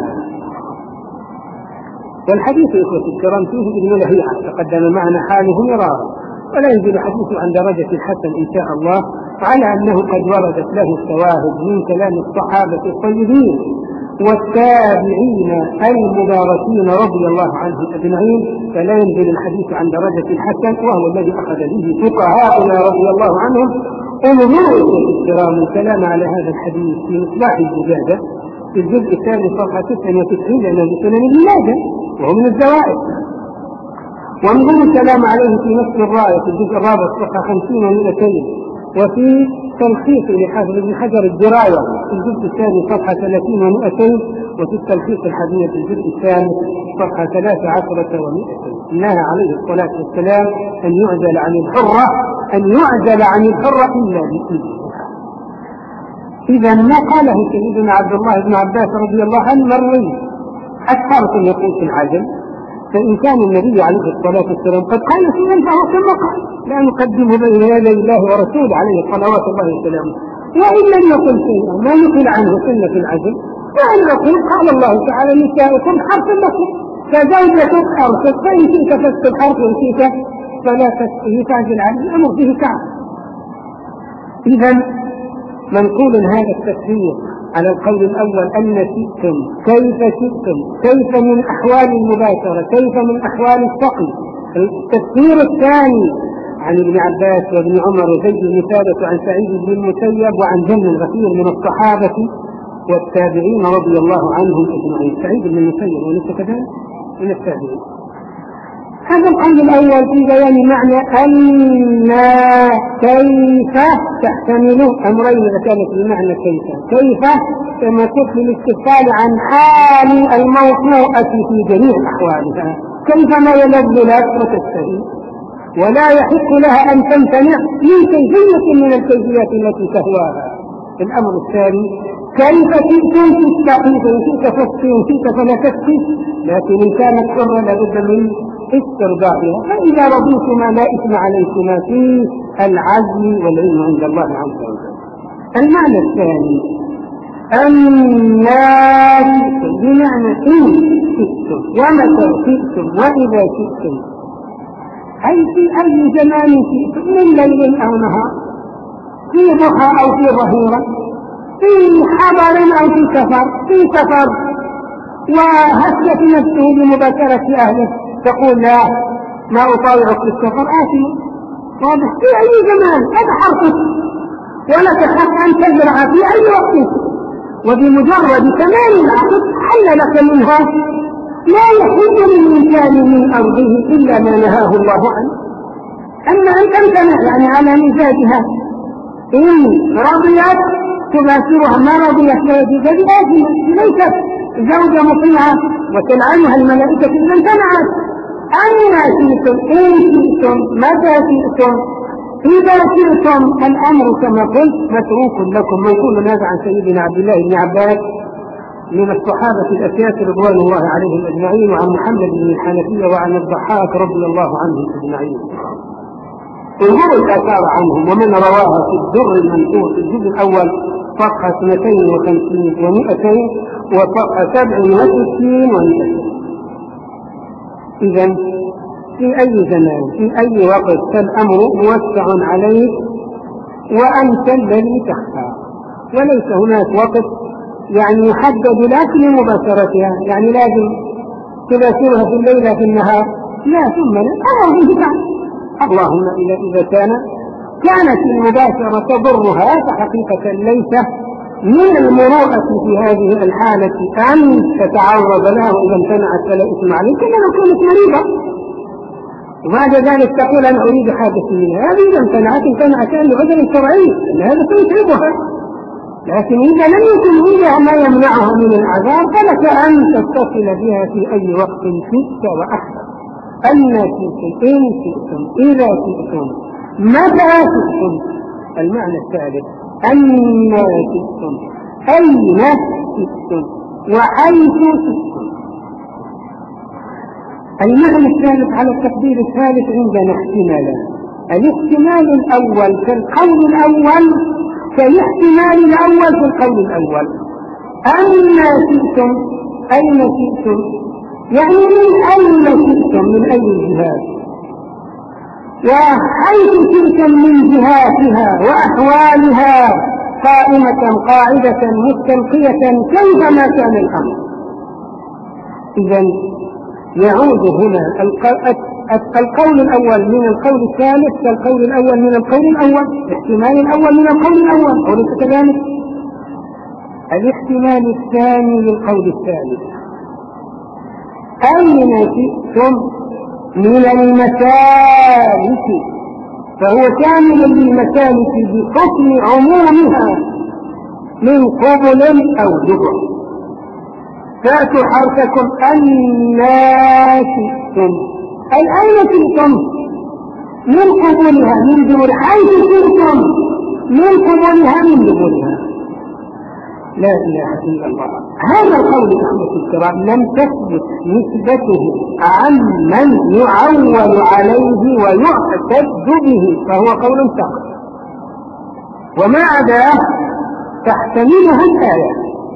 والحديث إخوة الكرام فيه ابن لهيعة تقدم معنا حاله مرارا، ولا ينزل حديثه عن درجة الحسن إن شاء الله، على أنه قد وردت له الشواهد من كلام الصحابة الطيبين والتابعين المباركين رضي الله عنهم أجمعين، فلا ينزل الحديث عن درجة الحسن، وهو الذي أخذ به فقهاؤنا رضي الله عنهم. انظروا إخوة الكرام الكلام على هذا الحديث في مصباح الزجاجة في الجزء الثاني صفحة تسعة وتسعين لأنه من سنن ابن ماجه وهو من الزوائد. وانظروا الكلام عليه في نفس الراية في الجزء الرابع صفحة خمسين ومئتين، وفي تلخيص لحافظ ابن حجر الدراية في الجزء الثاني صفحة ثلاثين ومئتين، وفي التلخيص الحديث في الجزء الثالث صفحة ثلاث عشرة ومئتين. نهى عليه الصلاة والسلام أن يعزل عن الحرة أن يعزل عن الحرة إلا بإذنها. إذا ما قاله سيدنا عبد الله بن عباس رضي الله عنه مروي أكثر من يقول في العزل، فإن كان النبي عليه الصلاة والسلام قد قال شيئا فهو كما قال، لا نقدمه بين يدي الله ورسوله عليه صلوات الله وسلامه. وإن لم يقل شيئا ما يقل عنه سنة العزل، وأن يقول قال الله تعالى: نساؤكم حرث لكم كزوجة حرث، فإن شئت فاسقط الحرث وإن شئت فلا تعزل عنه، الأمر فيه كعب. إذا منقول هذا التفسير على القول الأول أن شئتم كيف شئتم، كيف من أحوال المباشرة، كيف من أحوال السقي. التفسير الثاني عن ابن عباس وابن عمر وزيد بن ثابت وعن سعيد بن المسيب وعن جمع غفير من الصحابة والتابعين رضي الله عنهم أجمعين. سعيد بن المسيب وليس كذلك من التابعين. هذا القول الأول في بيان معنى أن كيف تحتمل أمرين إذا كانت بمعنى كيف. كيف كما تدخل الاستفسار عن حال الموضوعة في جميع أحوالها، كيف ما يلذ لك وتستهي ولا يحق لها أن تمتنع من كيفية من الكيفيات التي تهواها. الأمر الثاني: كيف تأتي في التقييد، إن شئت تفتي وإن شئت فلا تفتي، لكن إن كانت حرة لابد من استرضائها، فإذا رضيتما لا إثم عليكما في العزم والعلم عند الله عز وجل. المعنى الثاني: الناس بمعنى إن شئتم ومتى شئتم وإذا شئتم. أي في أي زمان شئتم من ليل أو نهار، في ضحى أو في ظهيرة، في حضر أو في سفر، في سفر وهشت نفسه بمباشرة أهله تقول لا ما أطاوعك في السفر آتي، واضح؟ في أي زمان هذا حرفك، ولك حق أن تزرع في أي وقت، وبمجرد تمام العقد حل لك منها لا يحل للإنسان من أرضه إلا ما نهاه الله عنه. أما أن تمتنع يعني على مزاجها، إن رضيت تباشرها، ما رضيت لا يجوز بآثمة، ليست زوجة مطيعة وتلعنها الملائكة إذا امتنعت. أما شئتم إن شئتم متى شئتم إذا شئتم، الأمر كما قلت متروك لكم. منقول هذا عن سيدنا عبد الله بن عباس من الصحابة الأسياد رضوان الله عليهم أجمعين، وعن محمد بن الحنفية وعن الضحاك رضي الله عنهم أجمعين. انظروا الآثار عنهم ومن رواها في الدر المنثور في الجزء الأول صفحة اثنتين وخمسين ومئتين وصفحة سبع وستين ومئتين. إذن في أي زمان في أي وقت فالأمر موسع عليك وأنت الذي تختار، وليس هناك وقت يعني يحدد لك لمباشرتها، يعني لازم تباشرها في الليلة في النهار، لا ثم لا أمر به بعد. اللهم إلا إذا كان كانت المباشرة تضرها، فحقيقة ليس من المروءة في هذه الحالة أن تتعرض لها، وإذا امتنعت فلا إثم عليك كما لو كانت مريضة، وبعد ذلك تقول أنا أريد حاجة منها. هذه إذا امتنعت امتنعت لعذر شرعي، هذا سيتعبها. لكن إذا لم يكن إليها ما يمنعها من العذاب فلك أن تتصل بها في أي وقت شئت وأحسن. أن شئتم إن شئتم إذا شئتم متى شئتم. المعنى الثالث أن شئتم أين شئتم وحيث شئتم. المعنى الثالث على التقدير الثالث عندنا احتمالان. الاحتمال الأول في القول الأول كالاحتمال الأول في القول الأول. أن شئتم أين شئتم يعني من أين شئتم من أي الجهات، وحيث شئتم من جهاتها وأحوالها قائمة قاعدة مستلقية كيفما كان الأمر. إذن يعود هنا القول الأول من القول الثالث كالقول الأول من القول الأول، الاحتمال الأول من القول الأول أو ليس كذلك. الاحتمال الثاني للقول الثالث أين شئتم من المسالك، فهو كامل للمسالك بحكم عمومها من قبل أو دبر. فأتوا حرفكم أنا شئتم أي أين شئتم من قبلها من دبر، حيث شئتم من قبلها من دبرها. لا إله إلا الله. هذا القول أحمد الكرام لم تثبت نسبته عن من يعول عليه ويعتد به، فهو قول سقط، وما عداه تحتملها الآية.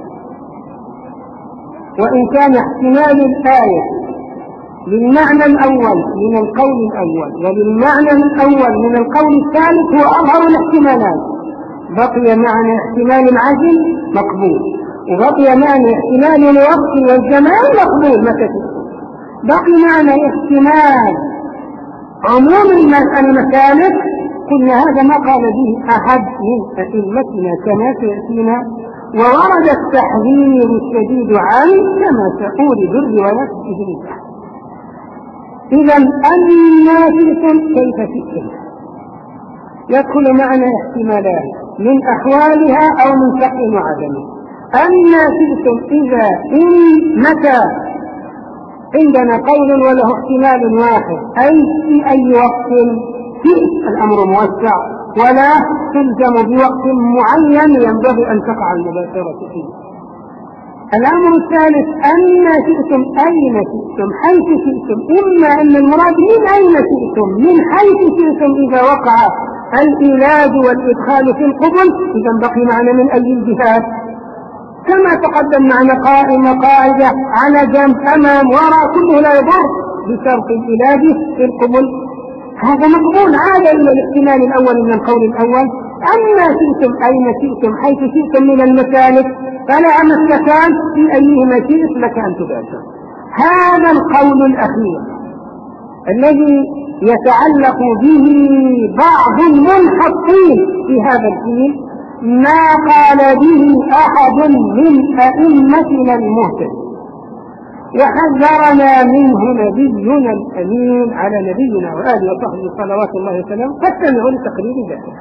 وإن كان احتمال الآية للمعنى الأول من القول الأول وللمعنى الأول من القول الثالث هو أظهر الاحتمالات، بقي معنى احتمال العجل مقبول، وبقي معنى احتمال الوقت والزمان مقبول متى بقي معنى احتمال عموم المسالك. قلنا هذا ما قال به أحد من أئمتنا كما سيأتينا، وورد التحذير الشديد عنه كما تقول بالروايات الإبن. إذن أن شئتم كيف شئتم يدخل معنى احتمالات من أحوالها أو من شق وعدمه. أن شئتم إذا إن متى عندنا قول وله احتمال واحد، أي في أي وقت شئت، الأمر موسع ولا تلزم بوقت معين ينبغي أن تقع المباشرة فيه. الأمر الثالث أن شئتم أين شئتم حيث شئتم، إما أن المراد من أين شئتم من حيث شئتم إذا وقع الإيلاد والإدخال في القبل، إذا بقي معنا من أي الجهات كما تقدم معنا قائمة قاعدة على جنب أمام وراء كله لا يضر بشرط الإيلاد في القبل هذا مقبول عاد إلى الاحتمال الأول من القول الأول. أما شئتم أين شئتم حيث شئتم من المسالك فلا مسلكان في أيهما شئت لك أن تباشر. هذا القول الأخير الذي يتعلق به بعض المنحطين في هذا الدين ما قال به أحد من أئمتنا المهتدين، وحذرنا منه نبينا الأمين على نبينا وآله وصحبه صلوات الله وسلامه، فاستمعوا لتقرير ذلك.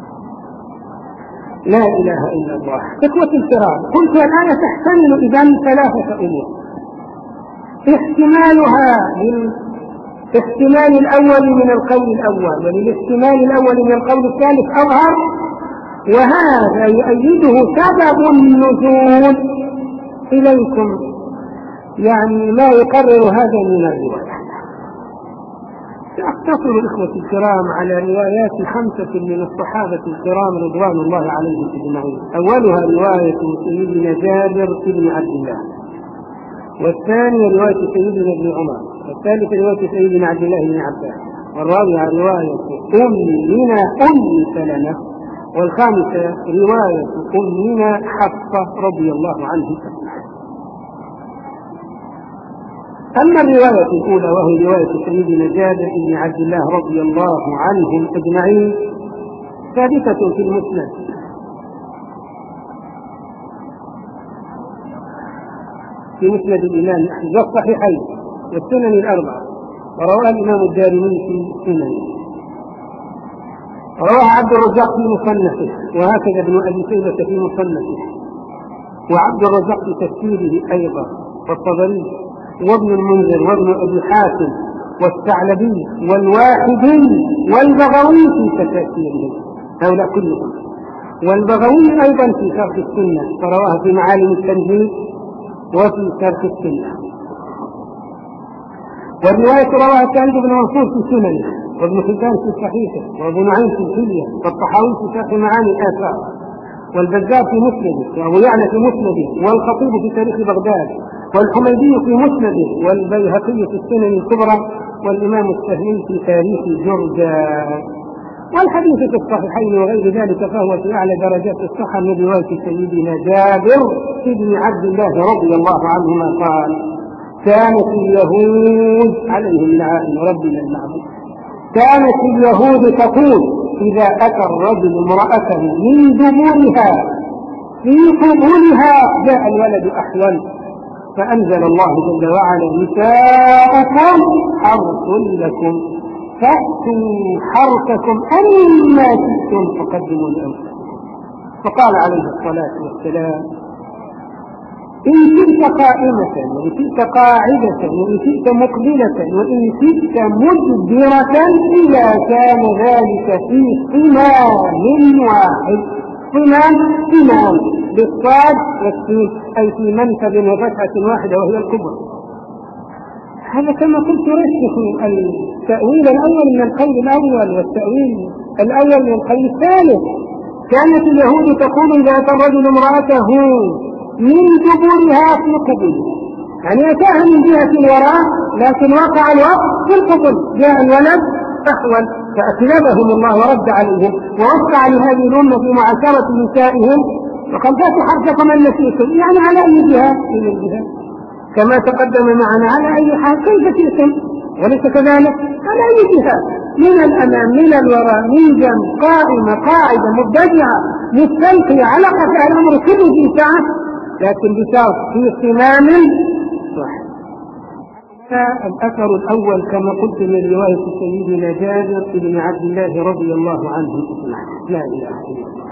لا إله إلا الله. إخوة الكرام، قلت الآن تحتمل إذن ثلاثة أمور: احتمالها للاحتمال الأول من القول الأول، وللاحتمال الأول من القول الثالث أظهر، وهذا يؤيده سبب النزول إليكم، يعني ما يقرر هذا من الروايات. سأقتصر الإخوة الكرام على روايات خمسة من الصحابة الكرام رضوان الله عليهم أجمعين. أولها رواية سيدنا جابر بن عبد الله، والثانية رواية سيدنا ابن عمر، والثالثة رواية سيدنا عبد الله بن عباس، والرابعة رواية أمنا أم سلمة، والخامسة رواية أمنا حفصة رضي الله عنها. أما الرواية الأولى وهي رواية سيدنا جابر بن عبد الله رضي الله عنهم أجمعين ثابتة في المسند، في مسند الإمام أحمد والصحيحين والسنن الأربعة، ورواه الإمام الدارمي في سننه، ورواه عبد الرزاق في مصنفه، وهكذا ابن أبي شيبة في مصنفه، وعبد الرزاق في تفسيره أيضا، والطبري وابن المنذر وابن أبي حاتم والثعلبي والواحدي والبغوي في تفاسيره، هؤلاء كلهم، والبغوي أيضا في شرح السنة، فرواه في معالم التنزيل وفي شرح السنة. والرواية رواها سعيد بن منصور في سننه، وابن حبان في صحيحه، وابو نعيم في الحلية، والطحاوي في شرح معاني الآثار، والبزار في مسنده، وابو يعلى في مسنده، والخطيب في تاريخ بغداد، والحميدي في مسنده، والبيهقي في السنن الكبرى، والإمام السهمي في تاريخ جرجان. والحديث في الصحيحين وغير ذلك فهو في أعلى درجات الصحة من رواية سيدنا جابر بن عبد الله رضي الله عنهما قال: كانت اليهود عليهم لعائن ربنا المعبود، كانت اليهود تقول إذا أتى الرجل امرأته من دبرها في قبولها جاء الولد أحول، فأنزل الله جل وعلا: نساءكم حرث لكم فأتوا حرثكم أما شئتم فقدموا لأنفسكم. فقال عليه الصلاة والسلام: إن شئت قائمة، وإن شئت قاعدة، وإن شئت مقبلة، وإن شئت مدبرة، إذا كان ذلك في صمام واحد. صمام صمام بالصاد والسين، أي في منفذ وفتحة واحدة وهي الكبرى. هذا كما قلت يرشح التأويل الأول من القول الأول والتأويل الأول من القول الثالث. كانت اليهود تقول إذا أتى الرجل امرأته من دبرها في قبول، يعني أتاها من جهة الوراء لكن وقع الوقت في القبول، جاء الولد أحول، فأكذبهم الله ورد عليهم ووقع لهذه الأمة في معاشرة نسائهم، وقد فاتوا حرثكم أن شئتم، يعني على أي جهة من الجهات كما تقدم معنا، على أي حال كيف شئتم، وليس كذلك على أي جهة، من الأمام من الوراء من جنب، قائمة قاعدة مضطجعة مستلقية، علقة الأمر كله في ساعة، لكن بشرط في صمام واحد. الأثر الأول كما قلت من رواية سيدنا جابر بن عبد الله رضي الله عنه لا إله إلا الله.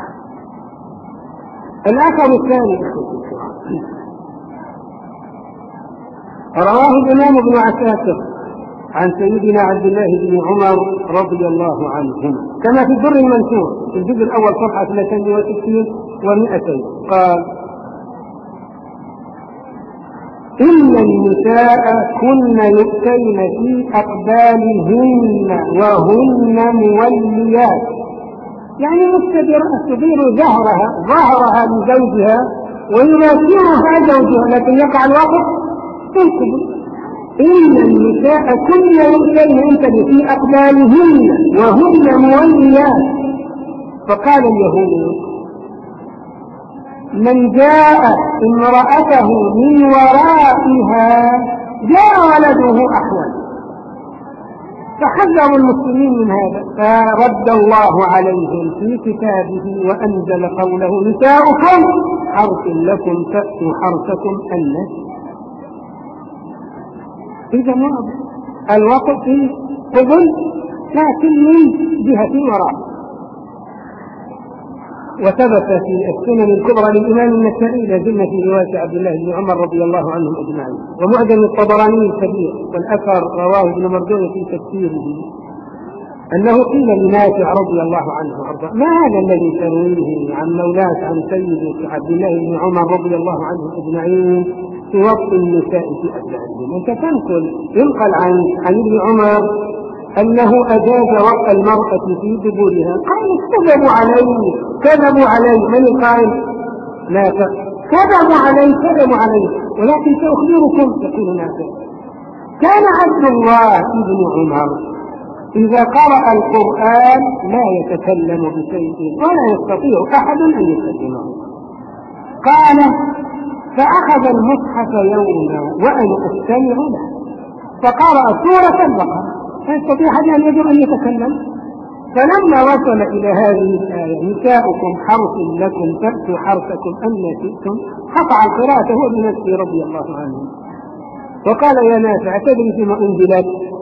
الأثر الثاني رواه الإمام ابن عساكر عن سيدنا عبد الله بن عمر رضي الله عنهم كما في الدر المنثور في الجزء الأول صفحة اثنتين وستين ومئتين قال: إن النساء كن يؤتين في أقبالهن وهن موليات، يعني تدير ظهرها ظهرها لزوجها ويناكرها زوجها، لكن يقع الوقت تنقض إن النساء كن يؤتين في أقبالهن وهن موليات. فقال اليهود من جاء امرأته من ورائها جاء ولده أحوال. فحذروا المسلمين من هذا، فرد الله عليهم في كتابه وأنزل قوله نساؤكم حرث لكم فأتوا حرثكم أن شئتم. إذا واضح الوقت في قبل لكن من جهة وراء. وثبت في السنن الكبرى للإمام النسائي لازلنا في رواية عبد الله بن عمر رضي الله عنهم أجمعين، ومعجم الطبراني الكبير، والأثر رواه ابن مردويه في تفسيره أنه قيل لنافع رضي الله عنه وأرضاه ما هذا الذي ترويه عن مولاك عن سيدك عبد الله بن عمر رضي الله عنه أجمعين في وصف النساء في أبدانهم؟ أنت تنقل ينقل عن عن ابن عمر أنه أجاز وطء المرأة في دبورها. قال كذبوا عليه كذبوا عليه من القائل؟ نافع. كذبوا عليه كذبوا عليه ولكن سأخبركم يقول نافع كان عبد الله بن عمر إذا قرأ القرآن لا يتكلم بشيء ولا يستطيع أحد أن يتكلمه. قال فأخذ المصحف يوما وأنا أستمع له فقرأ سورة البقرة فيستطيع أحد أن يجب أن يتكلم. فلما وصل إلى هذه الآية نساؤكم حرث لكم فأتوا حرثكم أن شئتم قطع القراءة هو بنفسه رضي الله عنه وقال يا نافع تدري فيما أنزلت؟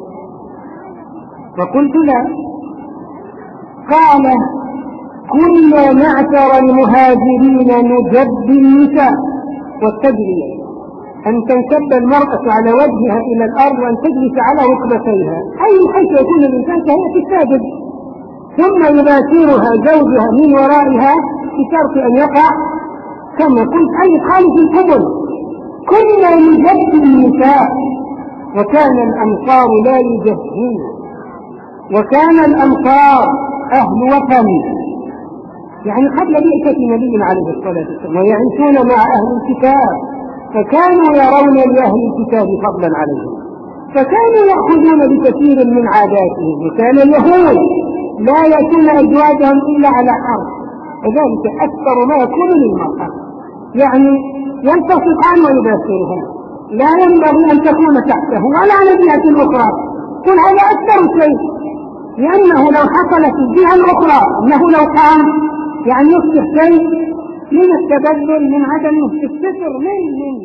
فقلت لا. قال كنا معشر المهاجرين نجب النساء والتجري أن تنكب المرأة على وجهها إلى الأرض وأن تجلس على ركبتيها أي حيث يكون الإنسان كهيئة الساجد ثم يباشرها زوجها من ورائها بشرط أن يقع كما قلت أي خالف القبل. كنا نجب النساء وكان الأنصار لا يجهون وكان الأنصار أهل وطن يعني قبل بعثة نبي عليه الصلاة والسلام ويعيشون مع أهل الكتاب فكانوا يرون لأهل الكتاب فضلا عليهم فكانوا يأخذون بكثير من عاداتهم وكان اليهود لا يأتون أزواجهم إلا على حرف وذلك أكثر ما يكون للمرأة يعني يلتصقان ويباشرها لا ينبغي أن تكون تحته ولا نبيئة أخرى. قل هذا أكثر شيء لأنه لو حصلت الجهة الأخرى أنه لو قام يعني يصبح شيء من التبذل من عدم الستر من من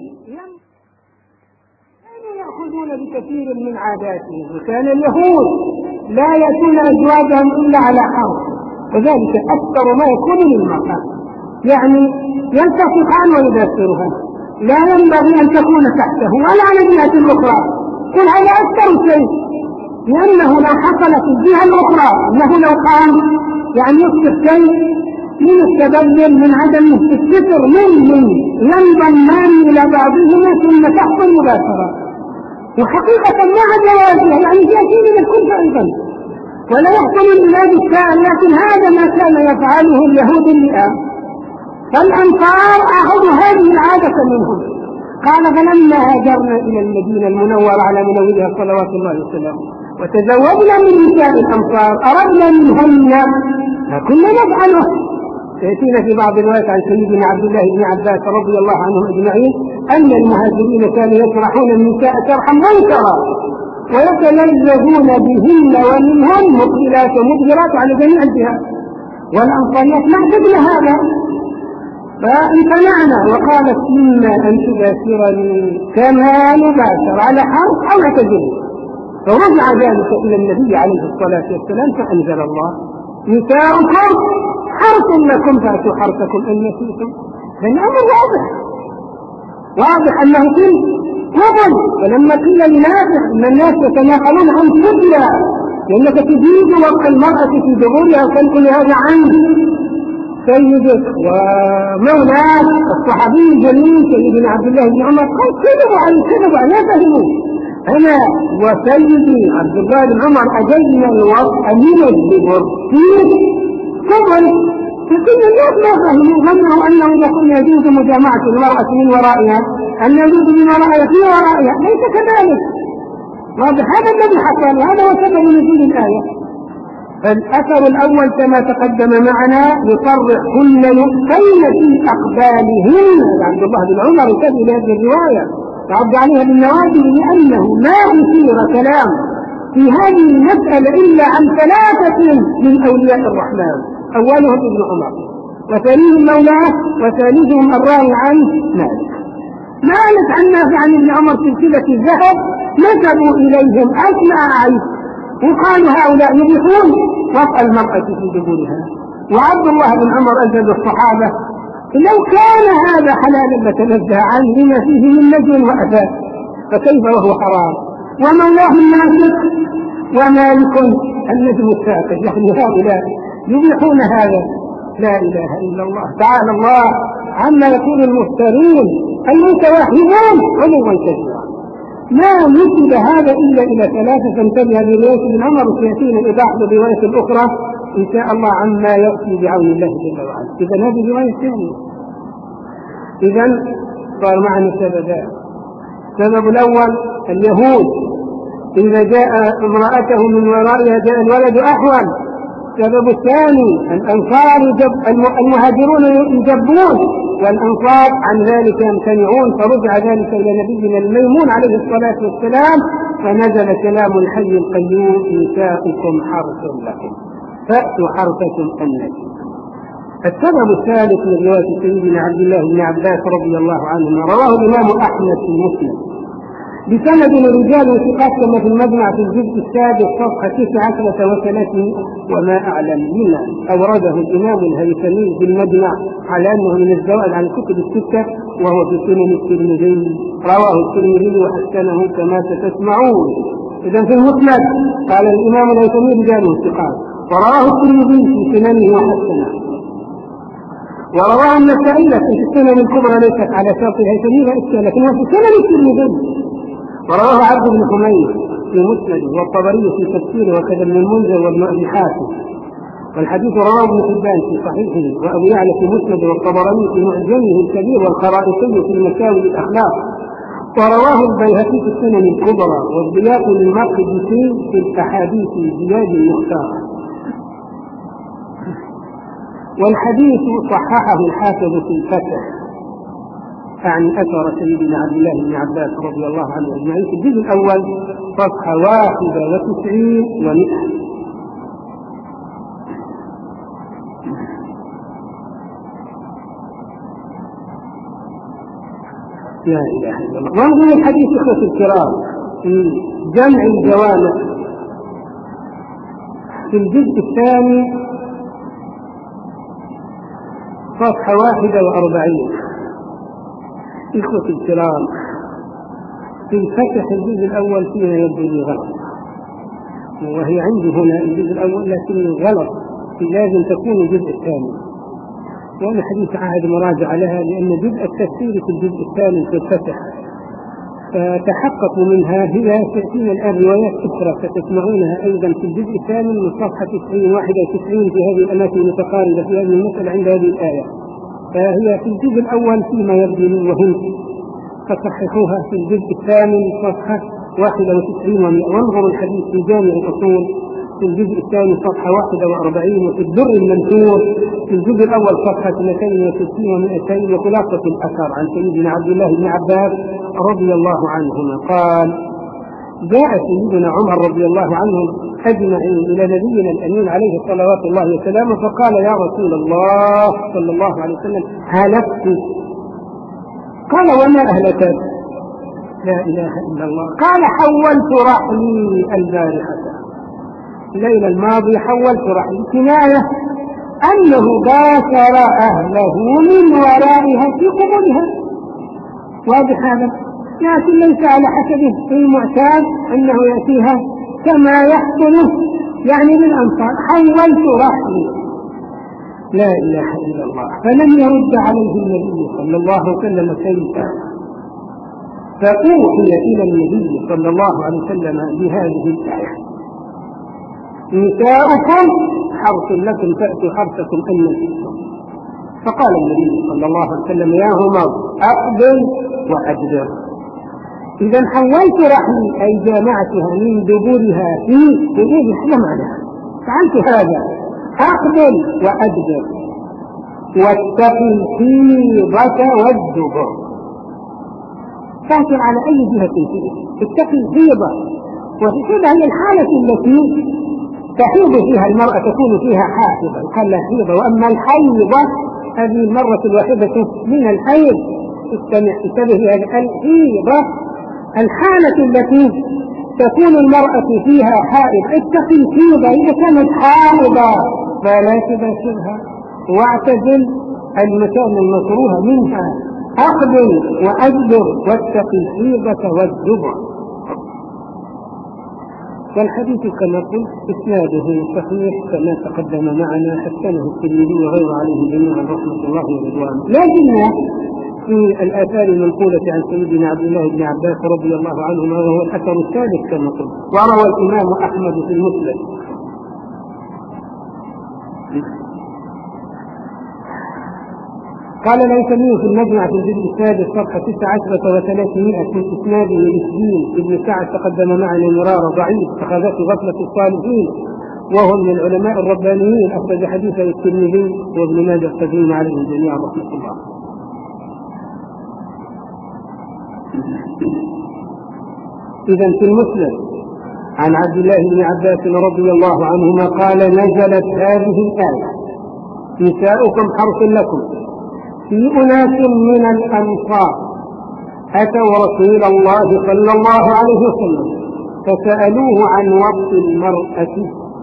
كانوا يأخذون بكثير من عاداتهم وكان اليهود لا يأتون أزواجهم إلا على حرف وذلك أكثر ما يكون للمرأة يعني يلتصقان ويباشرها لا ينبغي أن تكون تحته ولا نبيئة أخرى. قل هذا أكثر شيء لأنه لو حصلت الجهة الأخرى أنه لو قام يعني يصبح شيء من التبذل من عدم الستر من من ينضمان إلى بعضهما ثم تحصل مباشرة وحقيقة مع جوازها يعني يأتي من الكفر أيضا ولا يحصل البلاد الشاعر لكن هذا ما كان يفعله اليهود اللئام فالأنصار أخذوا هذه العادة منهم. قال فلما هاجرنا إلى المدينة المنورة على منورها صلوات الله وسلامه وتزوجنا من نساء الأنصار أردنا منهن ما كنا نفعله. سيأتينا في بعض الروايات عن سيدنا عبد الله بن عباس رضي الله عنهم أجمعين أن المهاجرين كانوا يشرحون النساء شرحا منكرا ويتلذذون بهن ومنهن مقبلات ومدبرات على جميع الجهات والأنصاريات ما عجبنا هذا فامتنعنا وقالت إما أن تباشرني كما نباشر على حرف أو اعتزل. فرجع ذلك إلى النبي عليه الصلاة والسلام فأنزل الله نساؤكم حرث لكم فأتوا حرثكم أن شئتم. فالأمر واضح واضح أنه في قبل. ولما قيل لنافع أن الناس يتناقلون عن فضلا لأنك تجيز وقع المرأة في دبورها وتنقل هذا عنه سيدك ومولاك الصحابي الجليل سيدنا عبد الله بن عمر قال كذبوا عليه كذبوا عليه فهموا أنا وسيدي عبد الله بن عمر أجينا الوضع من الدبر في قبل فكل الناس ما فهموا ظنوا أنه يكون يجوز مجامعة المرأة من ورائها أن يجوز من ورائها في ورائها ليس كذلك واضح؟ هذا الذي حصل، وهذا هو سبب نزول الآية. فالأثر الأول كما تقدم معنا يصرح كل يؤتين في أقبالهن، عبد الله بن عمر يكتب إلى هذه الرواية وعد عليها بالنوادر، لأنه ما أثير كلام في هذه المسألة إلا عن ثلاثة من أولياء الرحمن، أولهم ابن عمر، وثانيهم مولاه، وثالثهم الراوي عن مالك. مالك عن نافع عن ابن عمر سلسلة الذهب نسبوا إليهم أسماء عيسى وقالوا هؤلاء يبيحون وطأ المرأة في دبرها. وعبد الله بن عمر أجد الصحابة لو كان هذا حلالا لتنزه عنه لما فيه من نجم وأفات، فكيف وهو حرام؟ ومولاه الناسك ومالك النجم الساقط، يعني هؤلاء يبيحون هذا. لا إله إلا الله، تعالى الله عما يقول المفترون المتوهمون علوا كبيرا. ما نسب هذا إلا إلى ثلاثة، فانتبه برواية ابن عمر وسيأتينا الإباحة بالرواية الأخرى إن شاء الله عما يأتي بعون الله جل وعلا. إذا هذه رواية ثانية. إذا صار معنا سببان. السبب الأول اليهود إذا جاء امرأته من ورائها جاء الولد أحول. السبب الثاني الأنصار المهاجرون يجبون والأنصار عن ذلك يمتنعون، فرجع ذلك إلى نبينا الميمون عليه الصلاة والسلام، فنزل كلام الحي القيوم نساؤكم حرث لكم فأتوا حرثكم النجم. السبب الثالث من رواية سيدنا عبد الله بن عباس رضي الله عنهما رواه الإمام أحمد في المسند بسند رجال وثقات كما في المجمع في الجزء السادس صفحة تسعة عشرة وثلاثين وما أعلم منه. أورده الإمام الهيثمي في المجمع على أنه من الزوائد عن الكتب الستة، وهو في سنن الترمذي، رواه الترمذي وحسنه كما ستسمعون. إذا في المسند قال الإمام الهيثمي رجال وثقات، ورواه الترمذي في سننه وحسنه، ورواه النسائي في السنن الكبرى ليست على شرط الهيثمي لكنها في سنن الترمذي، ورواه عبد بن حميد في مسنده، والطبري في تفسيره، وكذا ابن المنذر وابن أبي حاتم. والحديث رواه ابن حبان في صحيحه، وأبو يعلى في مسنده، والطبراني في معجمه الكبير، والخرائطي في مساوي الأخلاق، ورواه البيهقي في السنن الكبرى، والضياء للمقدسي في الأحاديث زياد المختار. والحديث صححه الحافظ في الفتح عن أثر سيدنا عبد الله بن عباس رضي الله عنه أجمعين في الجزء الأول صفحة واحدة وتسعين ومئة. لا إله إلا الله. وانظر الحديث إخوة الكرام في جمع الجوامع في الجزء الثاني صفحة واحدة وأربعين. إخوة الكرام في الفتح الجزء الأول فيها يبدو لي غلط، وهي عندي هنا الجزء الأول لكن غلط، لازم تكون الجزء الثاني، وأنا حديث عهد مراجعة لها، لأن جزء التفسير في الجزء الثاني في الفتح، فتحققوا منها. هي تأتينا الآن روايات أخرى ستسمعونها أيضا في الجزء الثاني من صفحة تسعين واحد وتسعين في هذه الأماكن المتقاربة في هذه المسألة عند هذه الآية. فهي في الجزء الأول فيما يبدو لي وهم فصححوها في الجزء الثاني صفحة واحدة وتسعين ومئة. وانظروا الحديث في جامع الأصول في الجزء الثاني صفحة واحدة وأربعين، وفي الدر المنثور في الجزء الأول صفحة اثنتين وستين ومئتين. وخلاصة الأثر عن سيدنا عبد الله بن عباس رضي الله عنهما قال: جاء سيدنا عمر رضي الله عنه أجمعين إلى نبينا الأمين عليه صلوات الله وسلامه، فقال: يا رسول الله صلى الله عليه وسلم هلكت. قال: وما أهلكت؟ لا إله إلا الله. قال: حولت رحلي البارحة، الليلة الماضي حولت رحلي، كناية أنه باشر أهله من ورائها في قبولها. واضح هذا؟ لكن ليس على حسبه المعتاد أنه يأتيها كما يحصل يعني للأنصار. حولت رحلي، لا إله إلا الله. فلم يرد عليه النبي صلى الله عليه وسلم شيئا، فأوحي إلى النبي صلى الله عليه وسلم بهذه الآية: نساؤكم حرث لكم فأتوا حرثكم أن شئتم. فقال النبي صلى الله عليه وسلم: يا عمر أقبل وأدبر، إذا حولت رحمي أي جامعتها من دبرها في إيه إحنا معناها فعلت هذا أقبل وأدبر واتقي الحيضة والدبر تأتي على أي جهة فيه اتقي الحيضة والحيضة هي الحالة التي تحيض فيها المرأة تكون فيها حائضة قال لها حيضة. وأما الحيضة هذه المرة الواحدة من الحيض استمع انتبه الحيضة الحالة التي تكون المرأة فيها حائض. اتقي الحيضة إذا كانت حائضة فلا تباشرها واعتزل المكان المكروه منها أقبل وأجبر واتقي الحيضة والدبر. والحديث كما قلت إسناده صحيح كما تقدم معنا حسنه الترمذي وغير عليه جميعا رحمة الله ورضوانه. لكن في الآثار المنقولة عن سيدنا عبد الله بن عباس رضي الله عنهما وهو الأثر الثالث كما قلت وروى الإمام أحمد في المسند قال الهيثمي في المجمع في الجزء السادس صفحة ستة عشرة وثلاثمائة من إسناده للدين ابن سعد تقدم معنا مرارا ضعيف أخذته غفلة الصالحين وهو من العلماء الربانيين أخرج حديثه الترمذي وابن ماجه القديم عليهم جميعا رحمة الله. إذا في المسند عن عبد الله بن عباس رضي الله عنهما قال نزلت هذه الآية نساؤكم حرث لكم في أناس من الأنصار أتوا رسول الله صلى الله عليه وسلم فسألوه عن وصف المرأة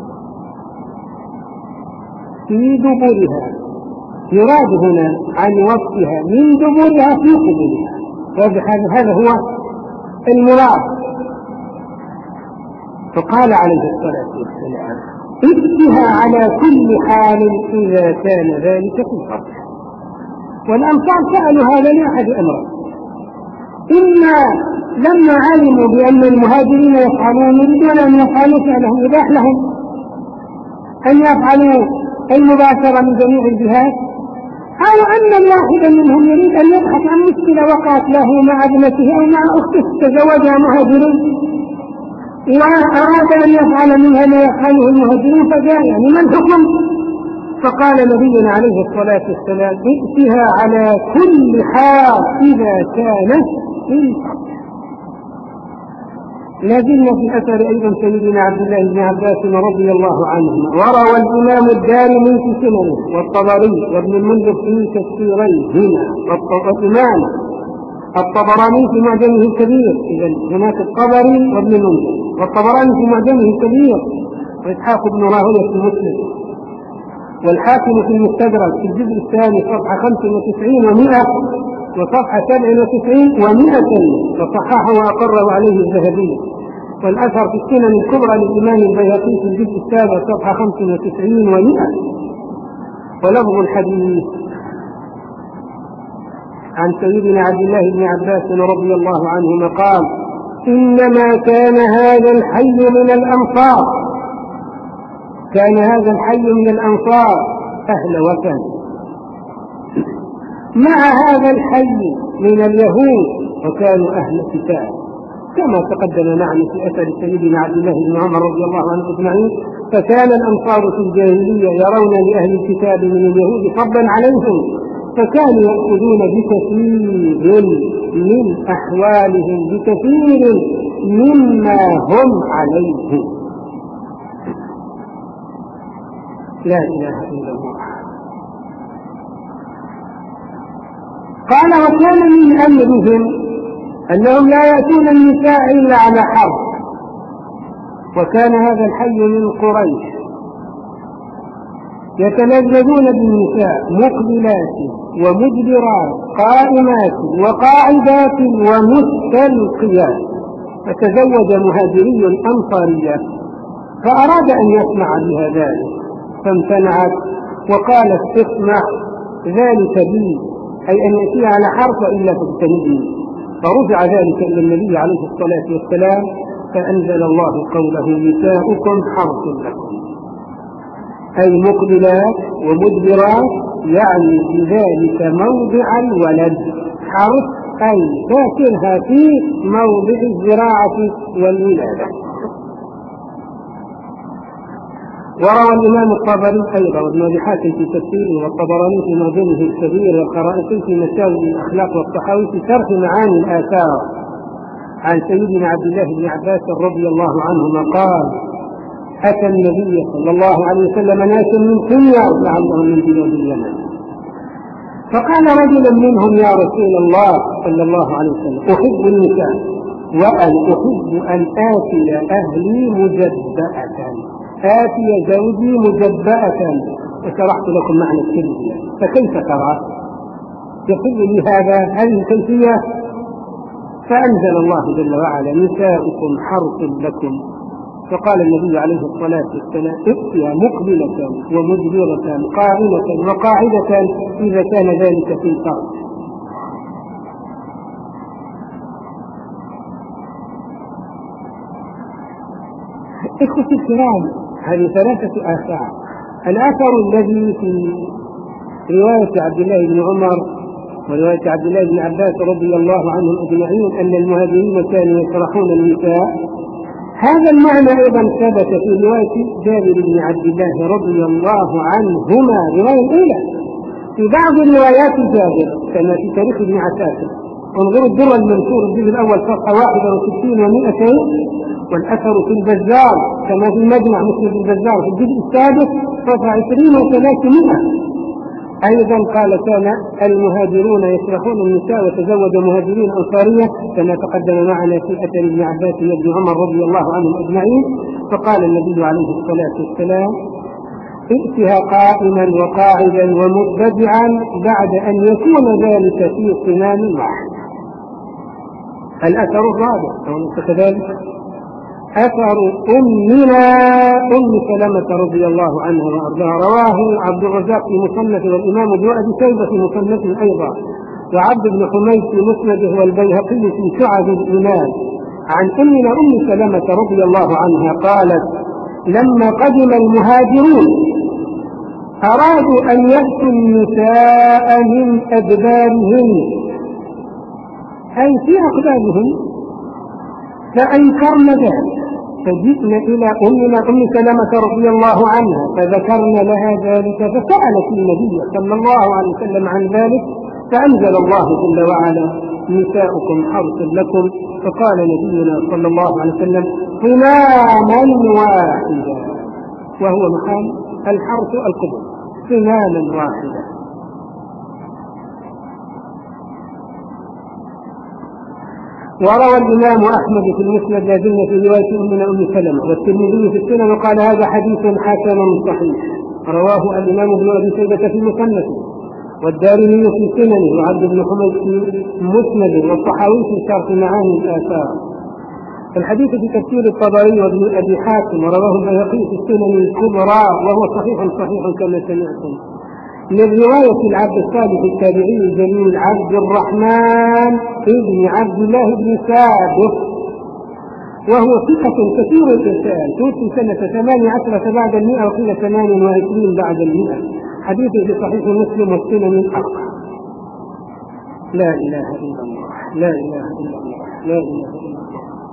في دبرها يراد هنا عن وصفها من دبرها في قبلها هذا هو المراد. فقال عليه الصلاة والسلام اتها على كل حال إذا كان ذلك في الفرح. والأنصار سألوا هذا لأحد أمرين إما لما علموا بأن المهاجرين يفعلون يريدون أن يفعلوا فعلهم يباح لهم أن يفعلوا المباشرة من جميع الجهات أو أن الواحد منهم يريد أن يبحث عن مشكلة وقعت له مع ابنته أو مع أخته تزوجها مهاجرين وأراد أن يفعل منها ما يفعله المهاجرين فجاء يعني من حكم. فقال نبينا عليه الصلاة والسلام ائتها على كل حال إذا كانت في الفرح. لازلنا في أثر أيضا سيدنا عبد الله بن عباس رضي الله عنهما وروى الإمام الدارمي في سننه والطبري وابن المنذر في تفسيريهما والإمام الطبراني في معجمه الكبير. إذا هناك الطبري وابن المنذر والطبراني في معجمه الكبير وإسحاق بن راهويه في مسلم والحاكم في المستدرك في الجزء الثاني صفحة خمسة وتسعين ومئة وصفحة سبع وتسعين ومئة وصححه وأقره عليه الذهبي. والأثر في السنن الكبرى للإمام البيهقي في الجزء السابع صفحة خمسة وتسعين ومئة. ولفظ الحديث عن سيدنا عبد الله بن عباس رضي الله عنهما قال إنما كان هذا الحي من الأنصار كان هذا الحي من الأنصار أهل وكان مع هذا الحي من اليهود وكانوا أهل كتاب كما تقدم معنا في أثر سيدنا عبد الله بن عمر رضي الله عنه أجمعين. فكان الأنصار في الجاهلية يرون لأهل الكتاب من اليهود فضلا عليهم فكانوا يأخذون بكثير من أحوالهم بكثير مما هم عليه. لا إله إلا الله. قال وكان من أمرهم أنهم لا يأتون النساء إلا على حرب. وكان هذا الحي من قريش يتلذذون بالنساء مقبلات ومدبرات قائمات وقاعدات ومستلقيات. فتزوج مهاجري أنصاريا فأراد أن يسمع بها ذلك فامتنعت وقالت اسمع ذلك بي أي أن يأتي على حرف إلا تجتنبني. فرجع ذلك إلى النبي عليه الصلاة والسلام فأنزل الله قوله نساؤكم حرث لكم أي مقبلات ومدبرات يعني بذلك موضع الولد. حرث أي باكرها في موضع الزراعة والولادة. وروى الإمام الطبري أيضا وابن أبي حاتم في تفسيره والطبراني في معجمه الكبير والخرائطي في مساوئ الأخلاق والصحاوي في شرح معاني الآثار عن سيدنا عبد الله بن عباس رضي الله عنهما قال: أتى النبي صلى الله عليه وسلم ناس من حمير لعلهم من بلاد اليمن، فقال رجل منهم: يا رسول الله صلى الله عليه وسلم أحب النساء وأن أحب أن آتي أهلي مجبأة، آتي زوجي مجبأة، وشرحت لكم معنى الكلمة، فكيف ترى؟ يقول لي هذا هذه الكيفية؟ فأنزل الله جل وعلا: نساؤكم حرث لكم. فقال النبي عليه الصلاة والسلام: ائتيا مقبلة ومدبرة قائمة وقاعدة إذا كان ذلك في الفرد. إخوتي الكرام، هذه ثلاثة آثار. الآثر الذي في رواية عبد الله بن عمر ورواية عبد الله بن عباس رضي الله عنهم أجمعين أن المهاجرين كانوا يشرحون النساء، هذا المعنى أيضا ثبت في رواية جابر بن عبد الله رضي الله عنهما، رواية الأولى. في بعض روايات جابر كما في تاريخ ابن عساكر، انظروا الدر المنشور الجزء الأول صفحة واحدة وستين ومئتين، والأثر في البزار كما في المجمع مسند البزار في الجزء السادس صفحة عشرين وثلاثمائة. أيضا قال: كان المهاجرون يشرحون النساء وتزوجوا مهاجرين أنصارية، كما تقدم معنا في أثر ابن عباس وابن عمر رضي الله عنهم أجمعين. فقال النبي عليه الصلاة والسلام: ائتها قائما وقاعدا ومضطجعا بعد أن يكون ذلك في صنام واحد. الأثر الرابع أوليس كذلك؟ أثر أمنا أم سلمة رضي الله عنها وأرضاها، رواه عبد الرزاق في مصنفه والإمام ابن أبي شيبة في مصنفه أيضا، وعبد بن حميد في مسنده والبيهقي في شعب الإيمان، عن أمنا أم سلمة رضي الله عنها قالت: لما قدم المهاجرون أرادوا أن يأتوا النساء من أدبارهم، أي في أقدامهم، فأنكرن ذلك، فجئنا إلى أمنا أم سلمة رضي الله عنها فذكرنا لها ذلك، فسألت النبي صلى الله عليه وسلم عن ذلك، فأنزل الله جل وعلا: نساؤكم حرث لكم. فقال نبينا صلى الله عليه وسلم: صناما واحدا، وهو محل الحرث القبول، صناما واحدا. وروى الإمام أحمد في المسند لازلنا في رواية أمنا أم سلمة، والترمذي في السنن وقال: هذا حديث حسن صحيح. رواه الإمام ابن أبي شيبة في مصنفه، والدارمي في سننه، وعبد بن حميد في مسنده، والطحاوي في شرح معاني الآثار. الحديث في تفسير الطبري وابن أبي حاتم، ورواه البيهقي في السنن الكبرى، وهو صحيح صحيح كما سمعتم. من رواية العبد الصالح التابعي الجليل عبد الرحمن ابن عبد الله بن ثابت، وهو ثقة كثير الإرسال، توفي سنة ثمان عشرة بعد المئة وقيل ثمان وعشرين بعد المئة. حديثه في صحيح مسلم والسنن الأربعة. لا إله إلا الله، لا إله إلا الله، لا إله إلا الله.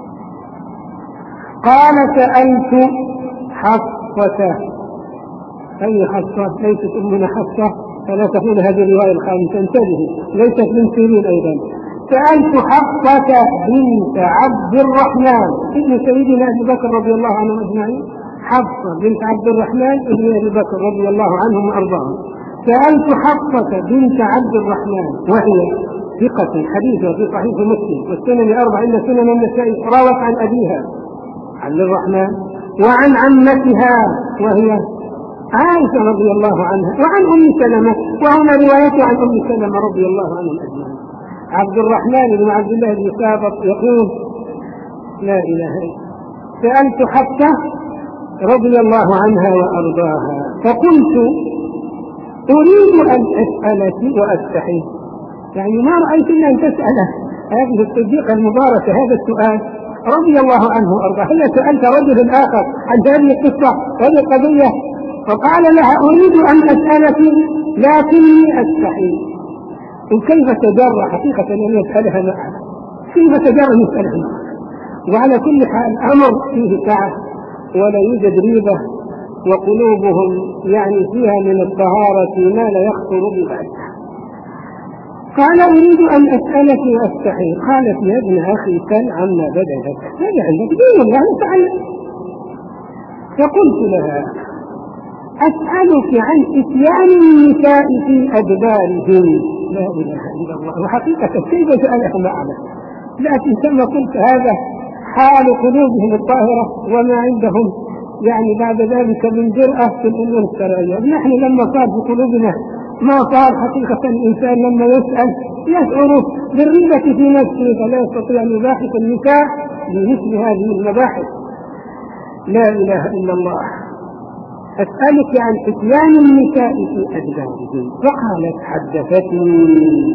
قال: سألت حفصة. أي حفصة؟ ليست أمنا حفصة، فلا تكون هذه الرواية الخامسة، انتبهوا، ليست من سيرين أيضا. سألت حفصة بنت عبد الرحمن ابن سيدنا أبي بكر رضي الله عنهم أجمعين، حفصة بنت عبد الرحمن ابن أبي بكر رضي الله عنهم وأرضاهم. سألت حفصة بنت عبد الرحمن، وهي ثقة حديثة في صحيح مسلم والسنن الأربع إلا سنن النسائي، روت عن أبيها عبد الرحمن وعن عمتها وهي عائشة رضي الله عنها، وعن أم سلمة، وهنا رواية عن أم سلمة رضي الله عنهم أجمعين. عبد الرحمن بن عبد الله بن ثابت يقول: لا إله إلا الله. سألت حفصة رضي الله عنها وأرضاها فقلت: أريد أن أسألك وأستحي، يعني ما رأيت إلا أن تسأله هذه الصديقة المباركة هذا السؤال رضي الله عنه وأرضاه. هل سألت رجل آخر عن هذه القصة هذه القضية؟ فقال لها: أريد أن أسألك لكني أستحي. وكيف تجرى حقيقة أن يسألها معها، كيف تجرى يسألها معها. وعلى كل حال أمر فيه سعة ولا يوجد ريبة، وقلوبهم يعني فيها من الطهارة ما لا يخطر ببالها. قال أريد أن أسألك وأستحي. قالت يا ابن أخي سل عما بدا لك، هذا عندك دين الله تعالى. فقلت لها أسألك عن إتيان النساء في أدبارهم. لا إله إلا الله. وحقيقة كيف سألها معنا، لكن كما قلت هذا حال قلوبهم الطاهرة وما عندهم يعني بعد ذلك من جرأة في الأمور الشرعية. نحن لما صار في قلوبنا ما صار حقيقة الإنسان لما يسأل يشعر بالريبة في نفسه، فلا يستطيع أن يباحث النساء بمثل هذه المباحث. لا إله إلا الله. أسألك عن إتيان النساء في أدبارهم. فقالت حدثتني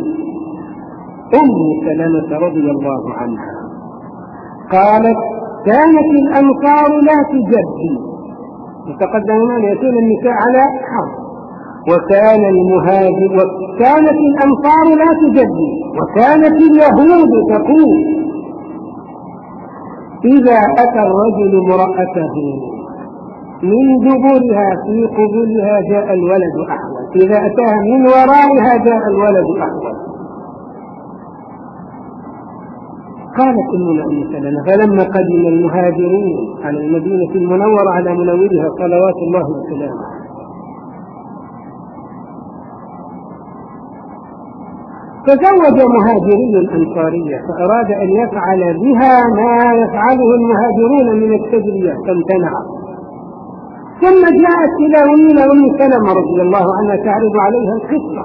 أم سلمة رضي الله عنها قالت كانت الأنصار لا تجدي، وتقدم أن يكون النساء على حرب، وكان المهاجر وكانت الأنصار لا تجدي، وكانت اليهود تقول إذا أتى الرجل امرأته من دبرها في قبولها جاء الولد أحول، إذا أتاها من ورائها جاء الولد أحول. قالت أمنا أم سلمة فلما قدم المهاجرون على المدينة المنورة على منورها صلوات الله وسلامه تزوج مهاجري أنصارية، فأراد أن يفعل بها ما يفعله المهاجرون من التجرية فامتنع. ثم جاءت إلى أمنا أم سلمة رضي الله عنها تعرض عليها القصة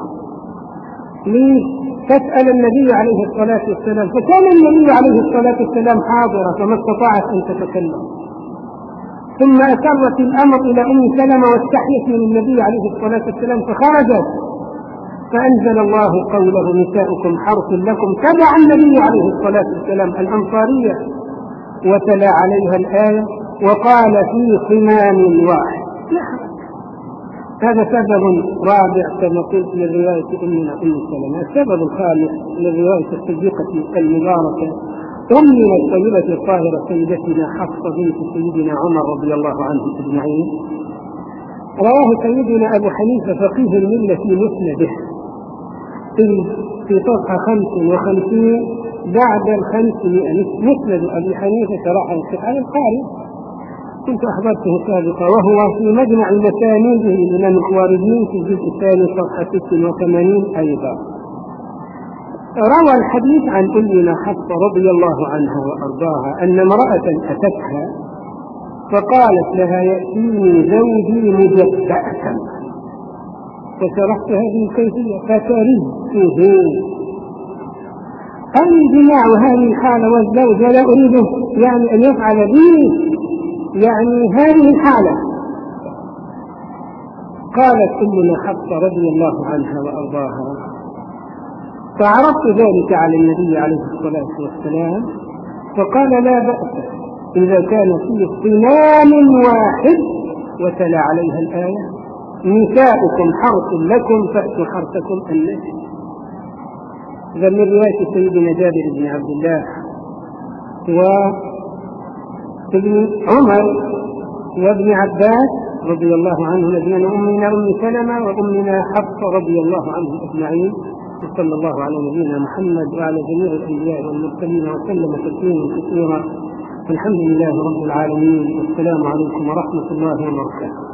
تسأل النبي عليه الصلاة والسلام، فكان النبي عليه الصلاة والسلام حاضرا فما استطاعت أن تتكلم. ثم أسرت الأمر إلى أم سلمة واستحيت من النبي عليه الصلاة والسلام فخرجت، فأنزل الله قوله نساؤكم حرث لكم، تبع النبي عليه الصلاة والسلام الأنصارية وتلا عليها الآية وقال في خمام واحد. هذا سبب رابع كما قلت لرواية أمنا أم سلمة. السبب الخامس لرواية الصديقة المباركة أمنا الطيبة الطاهرة سيدتنا حفصة بنت سيدنا عمر رضي الله عنه أجمعين. رواه سيدنا أبو حنيفة فقيه الملة في مسنده في صفحة خمس وخمسين بعد الخمسمائة. مسند أبي حنيفة شرحه الشيخ علي القاري، كنت أحضرته سابقا، وهو في مجمع المسانيد للإمام الخوارزمي في الجزء الثاني صفحة ست وثمانين أيضا. روى الحديث عن أمنا حفصة رضي الله عنها وأرضاها أن امرأة أتتها فقالت لها يأتيني زوجي مجبأة، فشرحت هذه الكيفية فكرهته أن الجماع هذه الحالة والزوج لا أريده يعني أن يفعل بي يعني هذه الحالة. قالت أمنا حفصة رضي الله عنها وأرضاها فعرضت ذلك على النبي عليه الصلاة والسلام فقال لا بأس إذا كان فيه صنام واحد، وتلا عليها الآية نساؤكم حرث لكم فأتوا حرثكم النساء. إذا من رواية سيدنا جابر بن عبد الله وابن عمر وابن عباس رضي الله عنهم أجمعين، أمنا أم سلمة وأمنا حفصة رضي الله عنهم أجمعين. صلى الله على نبينا محمد وعلى جميع الأنبياء والمرسلين وسلم تسليما كثيرا. الحمد لله رب العالمين، والسلام عليكم ورحمة الله وبركاته.